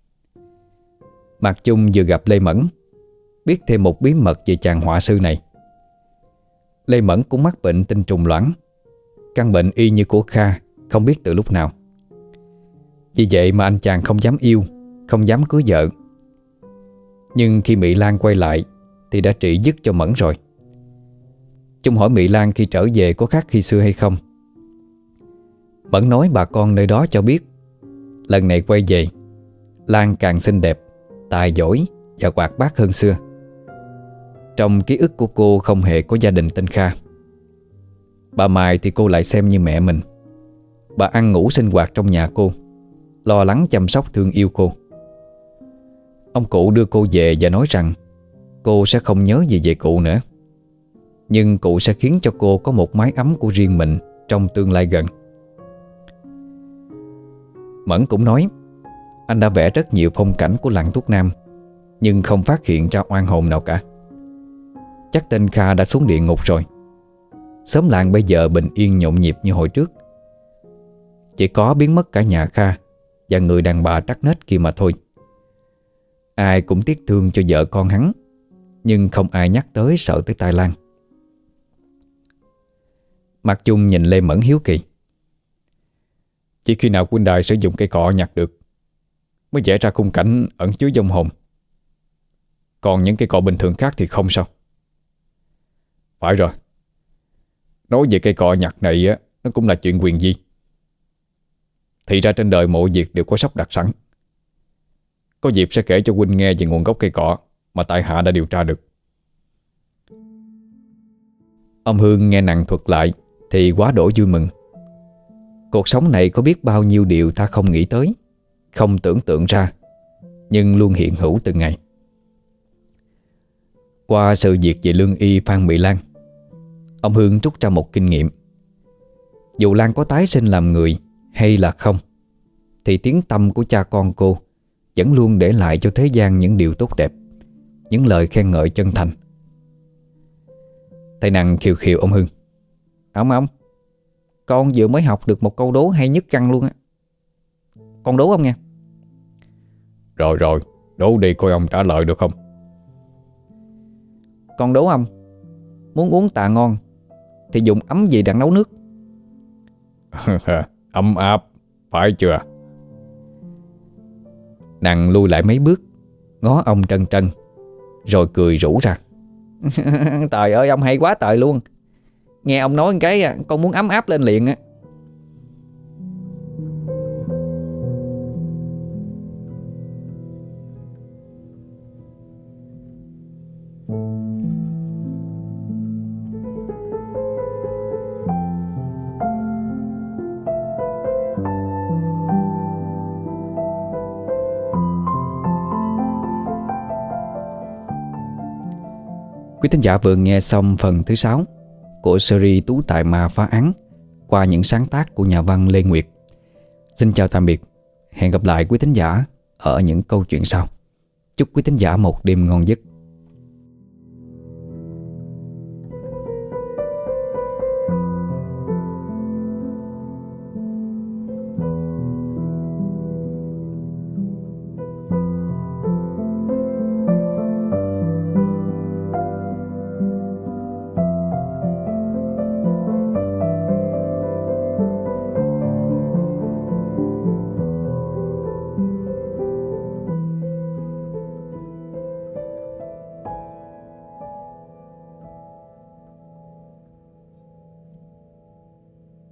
Mạc Chung vừa gặp Lê Mẫn, biết thêm một bí mật về chàng họa sư này. Lê Mẫn cũng mắc bệnh tinh trùng loãng, căn bệnh y như của Kha, không biết từ lúc nào. Vì vậy mà anh chàng không dám yêu, không dám cưới vợ. Nhưng khi Mỹ Lan quay lại thì đã trị dứt cho Mẫn rồi. Chung hỏi Mỹ Lan khi trở về có khác khi xưa hay không. Mẫn nói bà con nơi đó cho biết lần này quay về, Lan càng xinh đẹp, tài giỏi và hoạt bát hơn xưa. Trong ký ức của cô không hề có gia đình tên Kha. Bà Mai thì cô lại xem như mẹ mình. Bà ăn ngủ sinh hoạt trong nhà cô, lo lắng chăm sóc thương yêu cô. Ông cụ đưa cô về và nói rằng cô sẽ không nhớ gì về cụ nữa, nhưng cụ sẽ khiến cho cô có một mái ấm của riêng mình trong tương lai gần. Mẫn cũng nói anh đã vẽ rất nhiều phong cảnh của làng Thuốc Nam, nhưng không phát hiện ra oan hồn nào cả. Chắc tên Kha đã xuống địa ngục rồi. Xóm làng bây giờ bình yên nhộn nhịp như hồi trước. Chỉ có biến mất cả nhà Kha và người đàn bà trắc nết kia mà thôi. Ai cũng tiếc thương cho vợ con hắn, nhưng không ai nhắc tới sợ tới tai Lan. Mạc Chung nhìn Lê Mẫn hiếu kỳ. Chỉ khi nào huynh đài sử dụng cây cọ nhặt được mới vẽ ra khung cảnh ẩn chứa vong hồn. Còn những cây cọ bình thường khác thì không sao? Phải rồi. Nói về cây cọ nhặt này á, nó cũng là chuyện quyền vi. Thì ra trên đời mọi việc đều có sắp đặt sẵn. Có dịp sẽ kể cho huynh nghe về nguồn gốc cây cọ mà tại hạ đã điều tra được. Ông Hương nghe Nằng thuật lại thì quá đỗi vui mừng. Cuộc sống này có biết bao nhiêu điều ta không nghĩ tới, không tưởng tượng ra, nhưng luôn hiện hữu từng ngày. Qua sự việc về lương y Phan Mỹ Lan, ông Hương rút ra một kinh nghiệm. Dù Lan có tái sinh làm người hay là không, thì tiếng tăm của cha con cô vẫn luôn để lại cho thế gian những điều tốt đẹp, những lời khen ngợi chân thành. Thầy Nằng khiều khiều ông Hương. Ông, con vừa mới học được một câu đố hay nhất răng luôn á. Con đố ông nha. Rồi, đố đi coi ông trả lời được không? Con đố ông, muốn uống tà ngon thì dùng ấm gì đặng nấu nước? Ấm áp, phải chưa? Nằng lui lại mấy bước, ngó ông trân trân, rồi cười rủ ra. Trời ơi, ông hay quá trời luôn. Nghe ông nói cái con muốn ấm áp lên liền á. Quý thính giả vừa nghe xong phần thứ 6 của series Tú Tài Ma Phá Án qua những sáng tác của nhà văn Lê Nguyệt. Xin chào tạm biệt. Hẹn gặp lại quý thính giả ở những câu chuyện sau. Chúc quý thính giả một đêm ngon giấc.